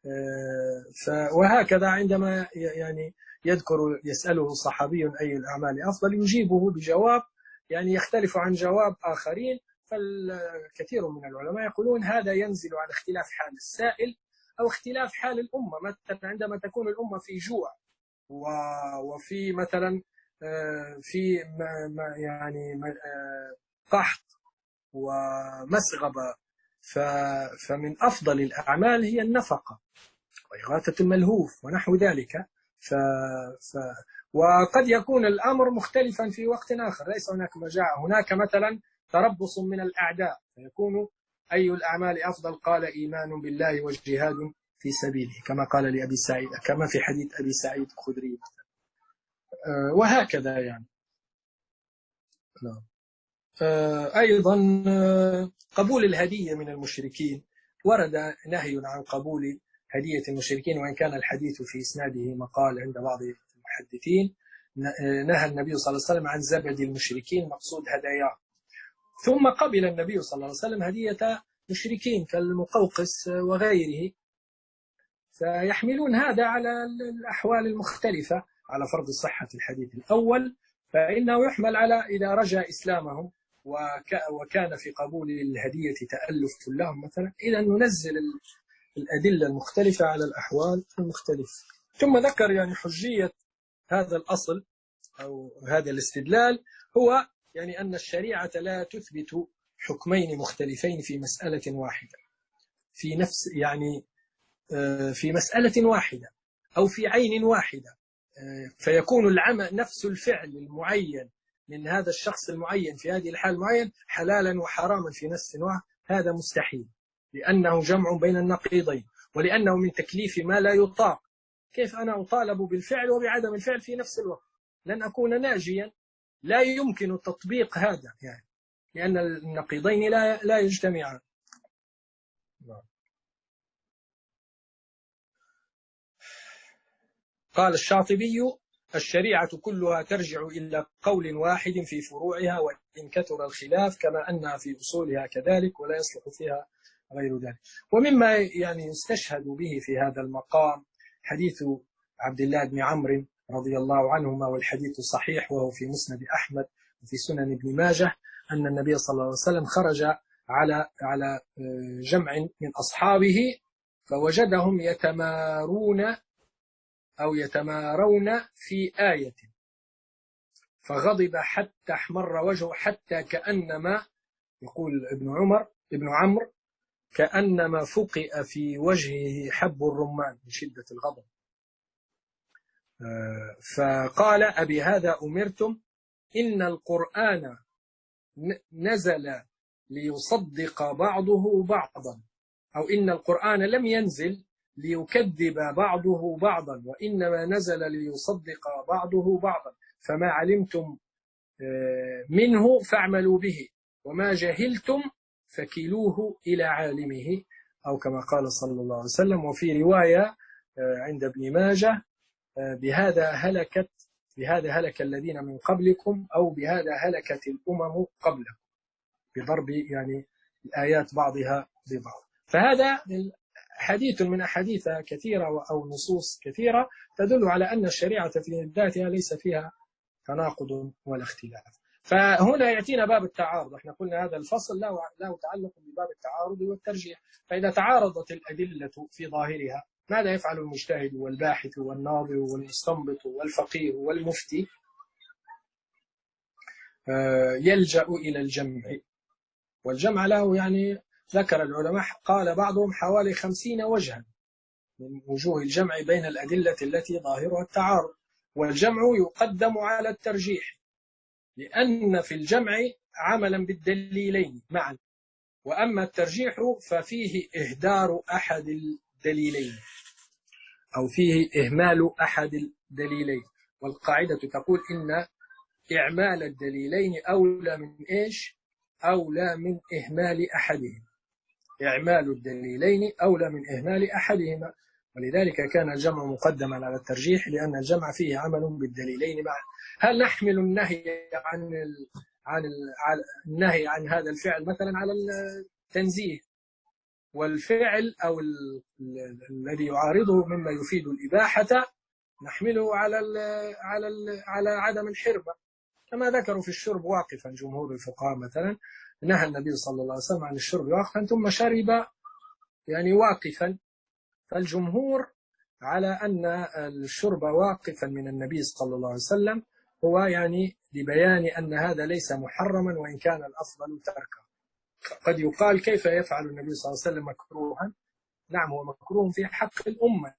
وهكذا عندما يعني يذكر يسأله صحابي أي الأعمال أفضل يجيبه بجواب يعني يختلف عن جواب آخرين. فالكثير من العلماء يقولون هذا ينزل على اختلاف حال السائل أو اختلاف حال الأمة. مثلا عندما تكون الأمة في جوع وفي مثلا في يعني قحط ومسغبة، فمن أفضل الأعمال هي النفقة وإغاثة الملهوف ونحو ذلك. ف... ف... وقد يكون الأمر مختلفا في وقت آخر، ليس هناك مجاعة، هناك مثلا تربص من الأعداء فيكون أي الأعمال أفضل؟ قال إيمان بالله والجهاد في سبيله كما قال لأبي سعيد كما في حديث أبي سعيد الخدري مثلا. وهكذا يعني. أيضا قبول الهدية من المشركين، ورد نهي عن قبول هدية المشركين وإن كان الحديث في إسناده مقال عند بعض المحدثين. نهى النبي صلى الله عليه وسلم عن زبد المشركين مقصود هدايا. ثم قبل النبي صلى الله عليه وسلم هدية مشركين كالمقوقس وغيره، فيحملون هذا على الأحوال المختلفة. على فرض صحة الحديث الأول فإنه يحمل على إذا رجع إسلامهم وكان في قبول الهدية تألف لهم مثلا، إذا ننزل الأدلة المختلفة على الأحوال المختلفة. ثم ذكر يعني حجية هذا الأصل أو هذا الاستدلال هو يعني أن الشريعة لا تثبت حكمين مختلفين في مسألة واحدة في نفس يعني في مسألة واحدة أو في عين واحدة، فيكون العمل نفس الفعل المعين من هذا الشخص المعين في هذه الحال المعين حلالا وحراما في نفس واحد، هذا مستحيل. لأنه جمع بين النقيضين، ولأنه من تكليف ما لا يطاق. كيف أنا أطالب بالفعل وبعدم الفعل في نفس الوقت؟ لن أكون ناجيا، لا يمكن تطبيق هذا يعني، لأن النقيضين لا لا يجتمعان. قال الشاطبي: الشريعة كلها ترجع إلى قول واحد في فروعها وإن كثر الخلاف، كما أنها في أصولها كذلك، ولا يصلح فيها غير ذلك. ومما يعني يستشهد به في هذا المقام حديث عبد الله بن عمرو رضي الله عنهما، والحديث صحيح وهو في مسند أحمد وفي سنن ابن ماجه، أن النبي صلى الله عليه وسلم خرج على على جمع من أصحابه فوجدهم يتمارون أو يتمارون في آية، فغضب حتى احمر وجهه، حتى كأنما، يقول ابن عمر ابن عمرو، كأنما فقئ في وجهه حب الرمان من شدة الغضب. فقال: أبي هذا أمرتم؟ إن القرآن نزل ليصدق بعضه بعضا، أو إن القرآن لم ينزل ليكذب بعضه بعضا، وإنما نزل ليصدق بعضه بعضا، فما علمتم منه فاعملوا به، وما جهلتم فكلوه إلى عالمه، أو كما قال صلى الله عليه وسلم. وفي رواية عند ابن ماجه: بهذا هلكت بهذا هلك الذين من قبلكم، أو بهذا هلكت الأمم قبلكم، بضرب يعني الآيات بعضها ببعض. فهذا حديث من أحاديث كثيرة أو نصوص كثيرة تدل على أن الشريعة في ذاتها ليس فيها تناقض ولا اختلاف. فهنا يأتينا باب التعارض. احنا قلنا هذا الفصل له له تعلق بباب التعارض والترجيح. فإذا تعارضت الأدلة في ظاهرها، ماذا يفعل المجتهد والباحث والناظر والمستنبط والفقيه والمفتي؟ يلجأ إلى الجمع، والجمع له يعني ذكر العلماء قال بعضهم حوالي خمسين وجها من وجوه الجمع بين الأدلة التي ظاهرها التعارض. والجمع يقدم على الترجيح، لأن في الجمع عملا بالدليلين معا، وأما الترجيح ففيه إهدار أحد الدليلين أو فيه إهمال أحد الدليلين. والقاعدة تقول إن إعمال الدليلين أولى من إيش؟ أولى من إهمال أحدهما. إعمال الدليلين أولى من إهمال أحدهما، ولذلك كان الجمع مقدما على الترجيح، لأن الجمع فيه عمل بالدليلين معا. هل نحمل النهي عن ال... عن ال... النهي عن هذا الفعل مثلا على التنزيه، والفعل أو ال... ال... الذي يعارضه مما يفيد الإباحة نحمله على ال... على ال... على عدم الحرمة، كما ذكروا في الشرب واقفا جمهور الفقهاء مثلا، نهى النبي صلى الله عليه وسلم عن الشرب واقفا ثم شرب يعني واقفا. فالجمهور على أن الشرب واقفا من النبي صلى الله عليه وسلم هو يعني لبيان أن هذا ليس محرما، وإن كان الأفضل تركه. قد يقال: كيف يفعل النبي صلى الله عليه وسلم مكروها؟ نعم، هو مكروه في حق الأمة،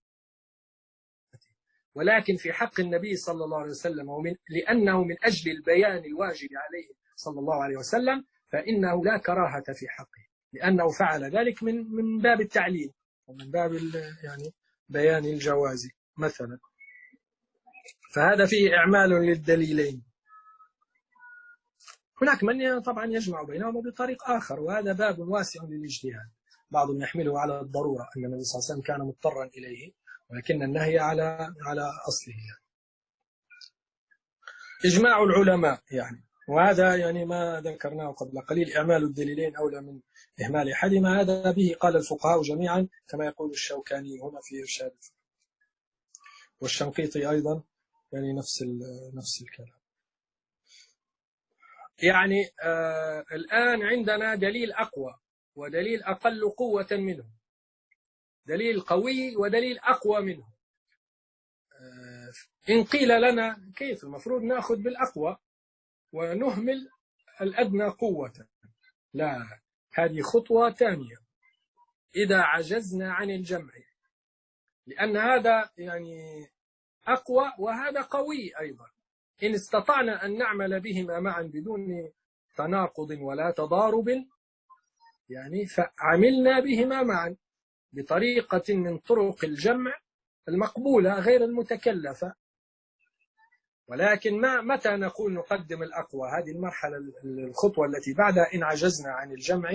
ولكن في حق النبي صلى الله عليه وسلم، ومن لأنه من أجل البيان الواجب عليه صلى الله عليه وسلم، فإنه لا كراهة في حقه، لأنه فعل ذلك من من باب التعليم ومن باب يعني بيان الجواز مثلا. فهذا فيه إعمال للدليلين. هناك من طبعا يجمع بينهما بطريق آخر، وهذا باب واسع للاجتهاد. بعضهم يحمله على الضرورة أن النبي صلى الله عليه وسلم كان مضطرا إليه، ولكن النهي على على أصله يعني. إجماع العلماء يعني، وهذا يعني ما ذكرناه قبل قليل: إعمال الدليلين أولى من إهمال أحدهما. هذا به قال الفقهاء جميعا، كما يقول الشوكاني هنا في إرشاد الفقه، والشنقيطي أيضا يعني نفس نفس الكلام. يعني آه الآن عندنا دليل أقوى ودليل أقل قوة منه، دليل قوي ودليل أقوى منه. آه إن قيل لنا كيف المفروض نأخذ بالأقوى ونهمل الأدنى قوة؟ لا، هذه خطوة ثانية إذا عجزنا عن الجمع، لأن هذا يعني أقوى وهذا قوي أيضا. إن استطعنا أن نعمل بهما معا بدون تناقض ولا تضارب يعني فعملنا بهما معا بطريقة من طرق الجمع المقبولة غير المتكلفة. ولكن ما متى نقول نقدم الأقوى؟ هذه المرحلة الخطوة التي بعدها إن عجزنا عن الجمع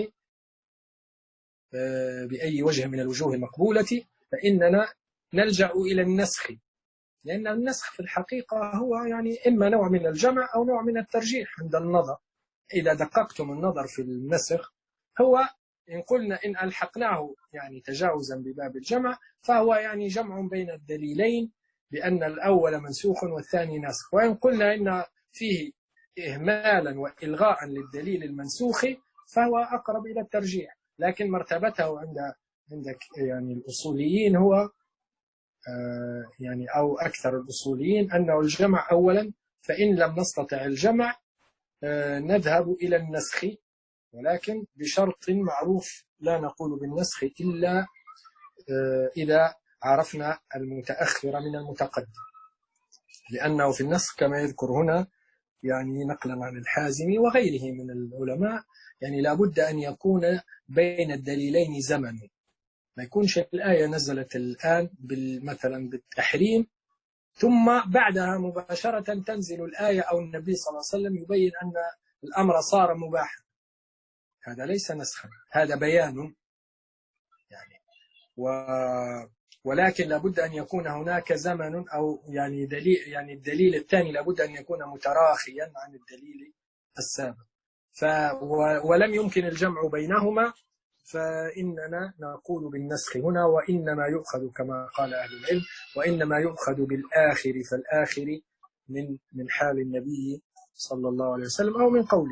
بأي وجه من الوجوه المقبولة فإننا نلجأ إلى النسخ، لأن النسخ في الحقيقة هو يعني إما نوع من الجمع أو نوع من الترجيح عند النظر. إذا دققتم النظر في النسخ هو إن قلنا إن ألحقناه يعني تجاوزا بباب الجمع فهو يعني جمع بين الدليلين بأن الأول منسوخ والثاني نسخ. وإن قلنا إن فيه إهمالا وإلغاء للدليل المنسوخ فهو أقرب إلى الترجيح. لكن مرتبته عند عندك يعني الأصوليين هو آه يعني أو أكثر الأصوليين أنه الجمع أولا، فإن لم نستطع الجمع آه نذهب إلى النسخ، ولكن بشرط معروف لا نقول بالنسخ إلا آه إذا عرفنا المتأخر من المتقدم، لأنه في النسخ كما يذكر هنا يعني نقلا عن الحازمي وغيره من العلماء يعني لابد أن يكون بين الدليلين زمن، ما يكونش الآية نزلت الآن مثلا بالتحريم ثم بعدها مباشرة تنزل الآية أو النبي صلى الله عليه وسلم يبين أن الأمر صار مباحا. هذا ليس نسخا، هذا بيان يعني و... ولكن لابد أن يكون هناك زمن أو يعني دليل، يعني الدليل الثاني لابد أن يكون متراخيا عن الدليل السابق. ف... ولم يمكن الجمع بينهما فإننا نقول بالنسخ هنا، وإنما يؤخذ كما قال أهل العلم وإنما يؤخذ بالآخر فالآخر من من حال النبي صلى الله عليه وسلم أو من قوله.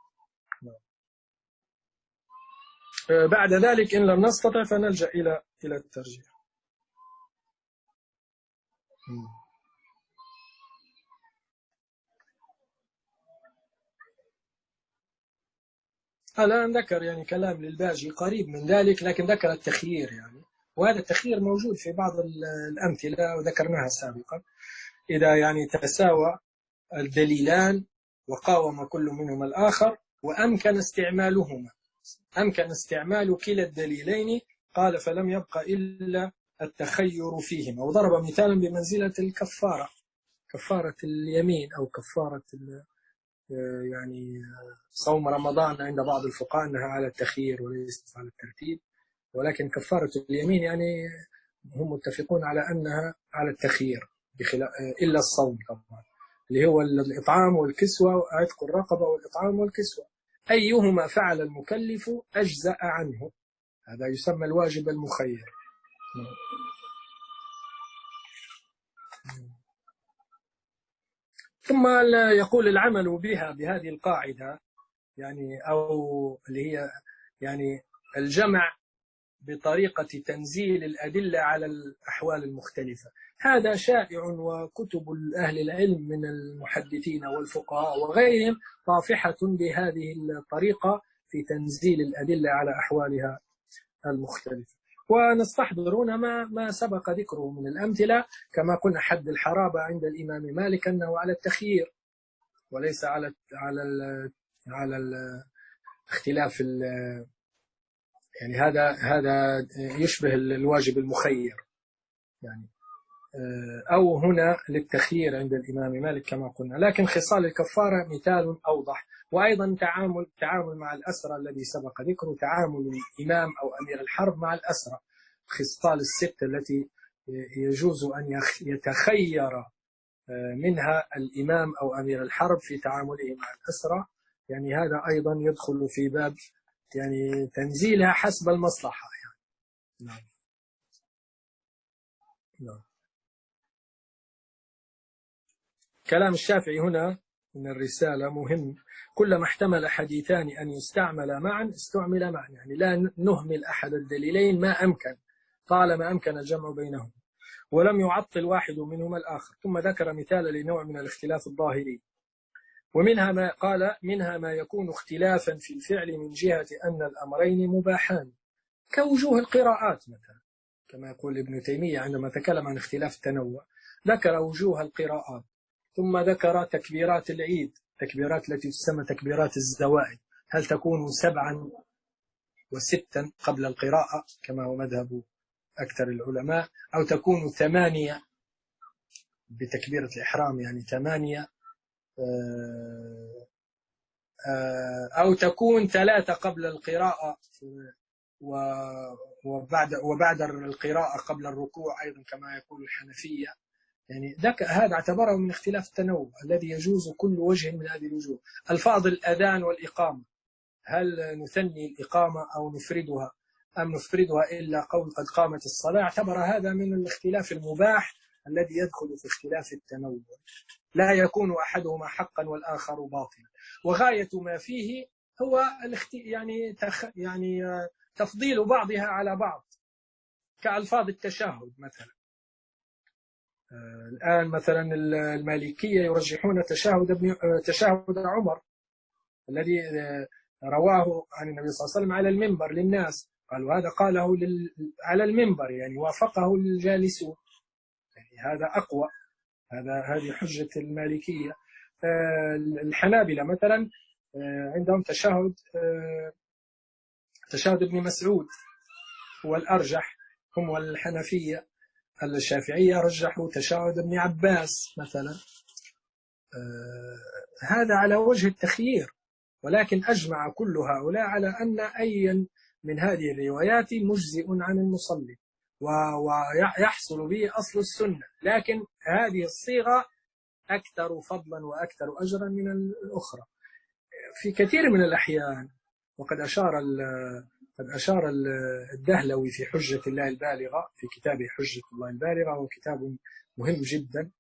بعد ذلك إن لم نستطع فنلجأ إلى إلى الترجيح. الآن ذكر يعني كلام للباجي قريب من ذلك، لكن ذكر التخيير يعني، وهذا التخيير موجود في بعض الأمثلة وذكرناها سابقا. إذا يعني تساوى الدليلان وقاوم كل منهما الآخر وأمكن استعمالهما، أمكن استعمال كلا الدليلين، قال فلم يبقى إلا التخير فيهما، وضرب مثالا بمنزلة الكفارة، كفارة اليمين أو كفارة يعني صوم رمضان عند بعض الفقهاء أنها على التخيير وليست على الترتيب، ولكن كفارة اليمين يعني هم متفقون على أنها على التخيير بخلاف إلا الصوم طبعا، اللي هو الإطعام والكسوة وعتق الرقبة والإطعام والكسوة، أيهما فعل المكلف أجزأ عنه، هذا يسمى الواجب المخير. ثم يقول العمل بها بهذه القاعدة يعني أو اللي هي يعني الجمع بطريقة تنزيل الأدلة على الأحوال المختلفة، هذا شائع، وكتب أهل العلم من المحدثين والفقهاء وغيرهم طافحة بهذه الطريقة في تنزيل الأدلة على أحوالها المختلفة. ونستحضرون ما ما سبق ذكره من الأمثلة، كما قلنا حد الحرابة عند الإمام مالك أنه على التخيير وليس على على ال على الاختلاف، يعني هذا هذا يشبه الواجب المخير يعني، أو هنا للتخيير عند الإمام مالك كما قلنا. لكن خصال الكفارة مثال أوضح، وأيضا تعامل تعامل مع الأسرى الذي سبق ذكره، تعامل الإمام أو أمير الحرب مع الأسرى، خصال الست التي يجوز أن يتخير منها الإمام أو أمير الحرب في تعامله مع الأسرى، يعني هذا أيضا يدخل في باب يعني تنزيلها حسب المصلحة يعني. نعم. نعم. كلام الشافعي هنا من الرسالة مهم، كلما احتمل حديثان أن يستعمل معا استعمل معا، يعني لا نهمل أحد الدليلين ما أمكن طالما أمكن الجمع بينهم ولم يعطل واحد منهما الآخر. ثم ذكر مثال لنوع من الاختلاف الظاهري، ومنها ما قال منها ما يكون اختلافا في الفعل من جهة أن الأمرين مباحان كوجوه القراءات مثلا، كما يقول ابن تيمية عندما تكلم عن اختلاف التنوع ذكر وجوه القراءات، ثم ذكر تكبيرات العيد، تكبيرات التي تسمى تكبيرات الزوائد، هل تكون سبعا وستا قبل القراءة كما هو مذهب أكثر العلماء، أو تكون ثمانية بتكبيرة الإحرام يعني ثمانية، أو تكون ثلاثة قبل القراءة وبعد وبعد القراءة قبل الركوع أيضا كما يقول الحنفية. يعني هذا اعتبره من اختلاف التنوع الذي يجوز كل وجه من هذه الوجوه. الفاظ الأذان والإقامة، هل نثني الإقامة أو نفردها أم نفردها إلا قول قد قامت الصلاة؟ اعتبر هذا من الاختلاف المباح الذي يدخل في اختلاف التنوع، لا يكون أحدهما حقا والآخر باطلا، وغاية ما فيه هو يعني تخ... يعني تفضيل بعضها على بعض، كألفاظ التشهد مثلا. الآن مثلا المالكية يرجحون تشهد ابن تشهد عمر الذي رواه عن النبي صلى الله عليه وسلم على المنبر للناس، قالوا هذا قاله لل... على المنبر يعني وافقه الجالسون، يعني هذا أقوى، هذا هذه حجة المالكية. الحنابلة مثلا عندهم تشهد تشهد ابن مسعود هو الأرجح، هم والحنفية. الشافعية رجحوا تشهد ابن عباس مثلا. هذا على وجه التخيير، ولكن أجمع كل هؤلاء على أن أي من هذه الروايات مجزئ عن المصلي ويحصل به أصل السنة، لكن هذه الصيغة أكثر فضلا وأكثر أجرا من الأخرى في كثير من الأحيان. وقد أشار قد أشار الدهلوي في حجة الله البالغة في كتابه حجة الله البالغة، وهو كتاب مهم جدا.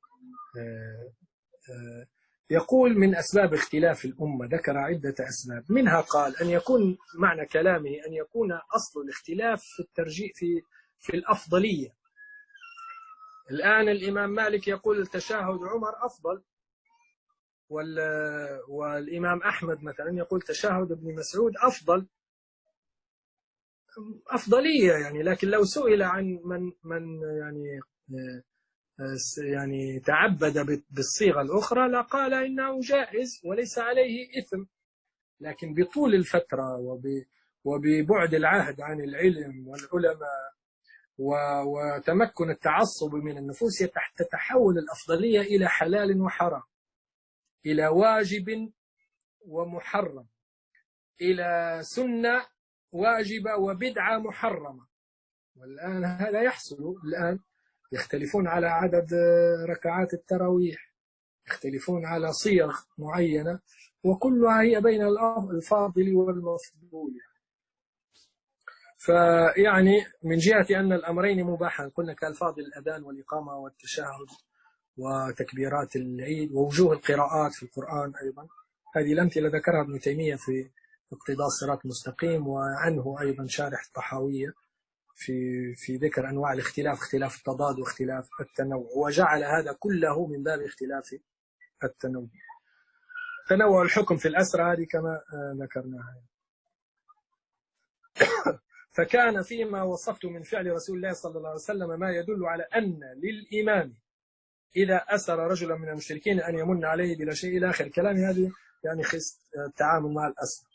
يقول من أسباب اختلاف الأمة، ذكر عدة أسباب، منها قال أن يكون معنى كلامه أن يكون أصل الاختلاف في الترجيح في في الأفضلية. الآن الإمام مالك يقول التشهد عمر أفضل، والإمام أحمد مثلا يقول تشهد ابن مسعود أفضل، أفضلية يعني. لكن لو سئل عن من من يعني يعني تعبد بالصيغة الأخرى لقال إنه جائز وليس عليه إثم، لكن بطول الفترة وببعد العهد عن العلم والعلماء وتمكن التعصب من النفوس تتحول الأفضلية إلى حلال وحرام، إلى واجب ومحرم، إلى سنة واجبة وبدعة محرمة. والآن هذا يحصل، الآن يختلفون على عدد ركعات التراويح، يختلفون على صيغ معينة، وكلها هي بين الفاضل والمفضول يعني. فيعني من جهة أن الأمرين مباحا قلنا كالفاظ الأذان والإقامة والتشهد وتكبيرات العيد ووجوه القراءات في القرآن أيضا، هذه الأمثلة ذكرها ابن تيمية في اقتضاء الصراط المستقيم، وعنه أيضا شارح الطحاوية في في ذكر أنواع الاختلاف، اختلاف التضاد واختلاف التنوع، وجعل هذا كله من باب اختلاف التنوع. تنوع الحكم في الأسرى هذه كما ذكرناها. فكان فيما وصفت من فعل رسول الله صلى الله عليه وسلم ما يدل على أن للإمام إذا أسر رجلا من المشركين أن يمن عليه بلا شيء إلى آخر الكلام، هذه يعني خص التعامل مع الأسر.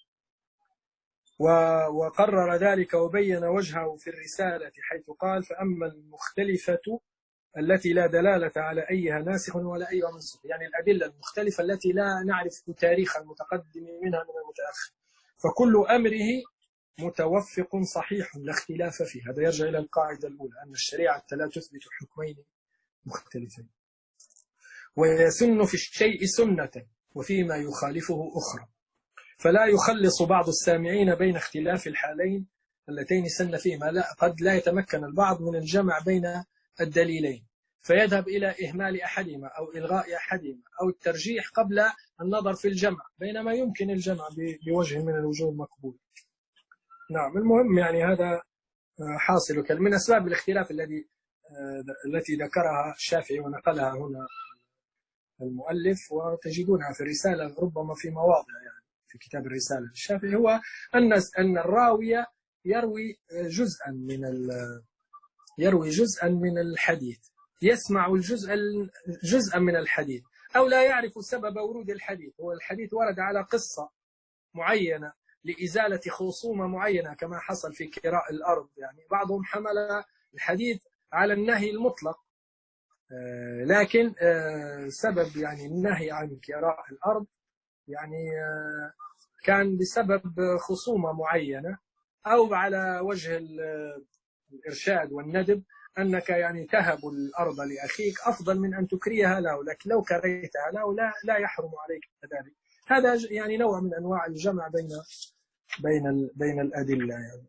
وقرر ذلك وبين وجهه في الرسالة حيث قال فأما المختلفة التي لا دلالة على أيها ناسخ ولا أيها منسوخ، يعني الأدلة المختلفة التي لا نعرف تاريخ المتقدم منها من المتأخر، فكل أمره متوفق صحيح لا اختلاف فيه. هذا يرجع إلى القاعدة الأولى أن الشريعة لا تثبت حكمين مختلفين، ويسن في الشيء سنة وفيما يخالفه أخرى، فلا يخلص بعض السامعين بين اختلاف الحالين اللتين سن فيهما، لا قد لا يتمكن البعض من الجمع بين الدليلين فيذهب إلى إهمال أحدهما أو إلغاء أحدهما أو الترجيح قبل النظر في الجمع، بينما يمكن الجمع بوجه من الوجوه المقبول. نعم، المهم يعني هذا حاصل من أسباب الاختلاف الذي التي ذكرها الشافعي ونقلها هنا المؤلف، وتجدونها في الرسالة ربما في مواضع يعني في كتاب الرسالة الشافعي، هو أن أن الراوية يروي جزءا من يروي جزءا من الحديث، يسمع الجزء جزءا من الحديث، أو لا يعرف سبب ورود الحديث. هو الحديث ورد على قصة معينة لإزالة خصومة معينة كما حصل في كراء الأرض. يعني بعضهم حمل الحديث على النهي المطلق، لكن سبب يعني النهي عن كراء الأرض يعني كان بسبب خصومة معينة، أو على وجه الإرشاد والندب، أنك يعني تهب الأرض لأخيك أفضل من أن تكريها له، لكن لو كريتها له لا لا يحرم عليك ذلك. هذا يعني نوع من أنواع الجمع بين بين بين الأدلة يعني.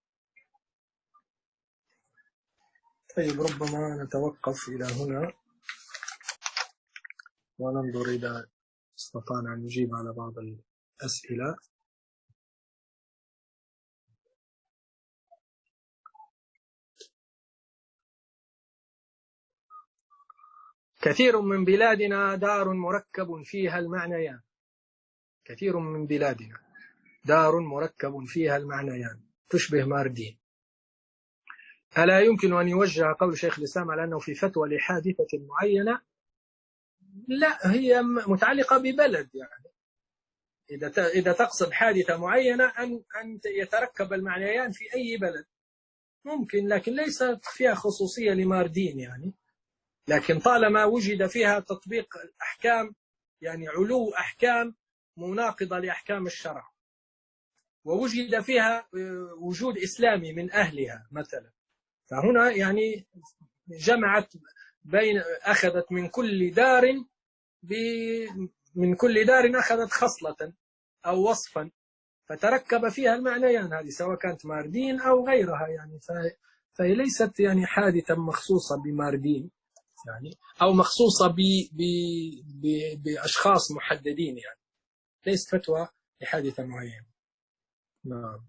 طيب ربما نتوقف إلى هنا وننظر إذا استطعنا أن نجيب على بعض الأسئلة. كثير من بلادنا دار مركب فيها المعنيان. كثير من بلادنا دار مركب فيها المعنيان تشبه ماردين. ألا يمكن أن يوجه قول شيخ الإسلام على أنه في فتوى لحادثة معينة؟ لا، هي متعلقة ببلد. يعني إذا إذا تقصد حادثة معينة أن أن يتركب المعنيان في أي بلد ممكن، لكن ليست فيها خصوصية لماردين يعني. لكن طالما وجد فيها تطبيق الأحكام، يعني علو أحكام مناقضة لأحكام الشرع، ووجد فيها وجود إسلامي من أهلها مثلا، فهنا يعني جمعت بين، أخذت من كل دار من كل دار أخذت خصلة أو وصفا فتركب فيها المعنيان، هذه سواء كانت ماردين أو غيرها يعني. فهي ليست يعني حادثة مخصوصة بماردين يعني، أو مخصوصة ب ب ب بأشخاص محددين يعني، ليست فتوى لحادثة معينة. نعم.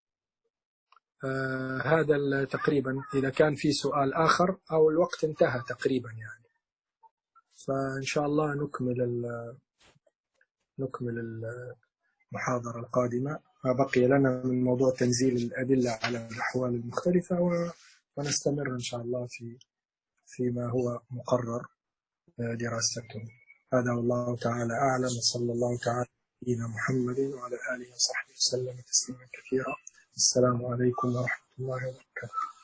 آه هذا تقريبا، إذا كان في سؤال آخر أو الوقت انتهى تقريبا يعني، فإن شاء الله نكمل ال نكمل المحاضرة القادمة. ما بقي لنا من موضوع تنزيل الأدلة على الأحوال المختلفة، ونستمر إن شاء الله في فيما هو مقرر دراسته. هذا والله تعالى أعلم، وصلى الله تعالى على نبينا محمد وعلى آله وصحبه وسلم تسليما كثيرا. السلام عليكم ورحمة الله وبركاته.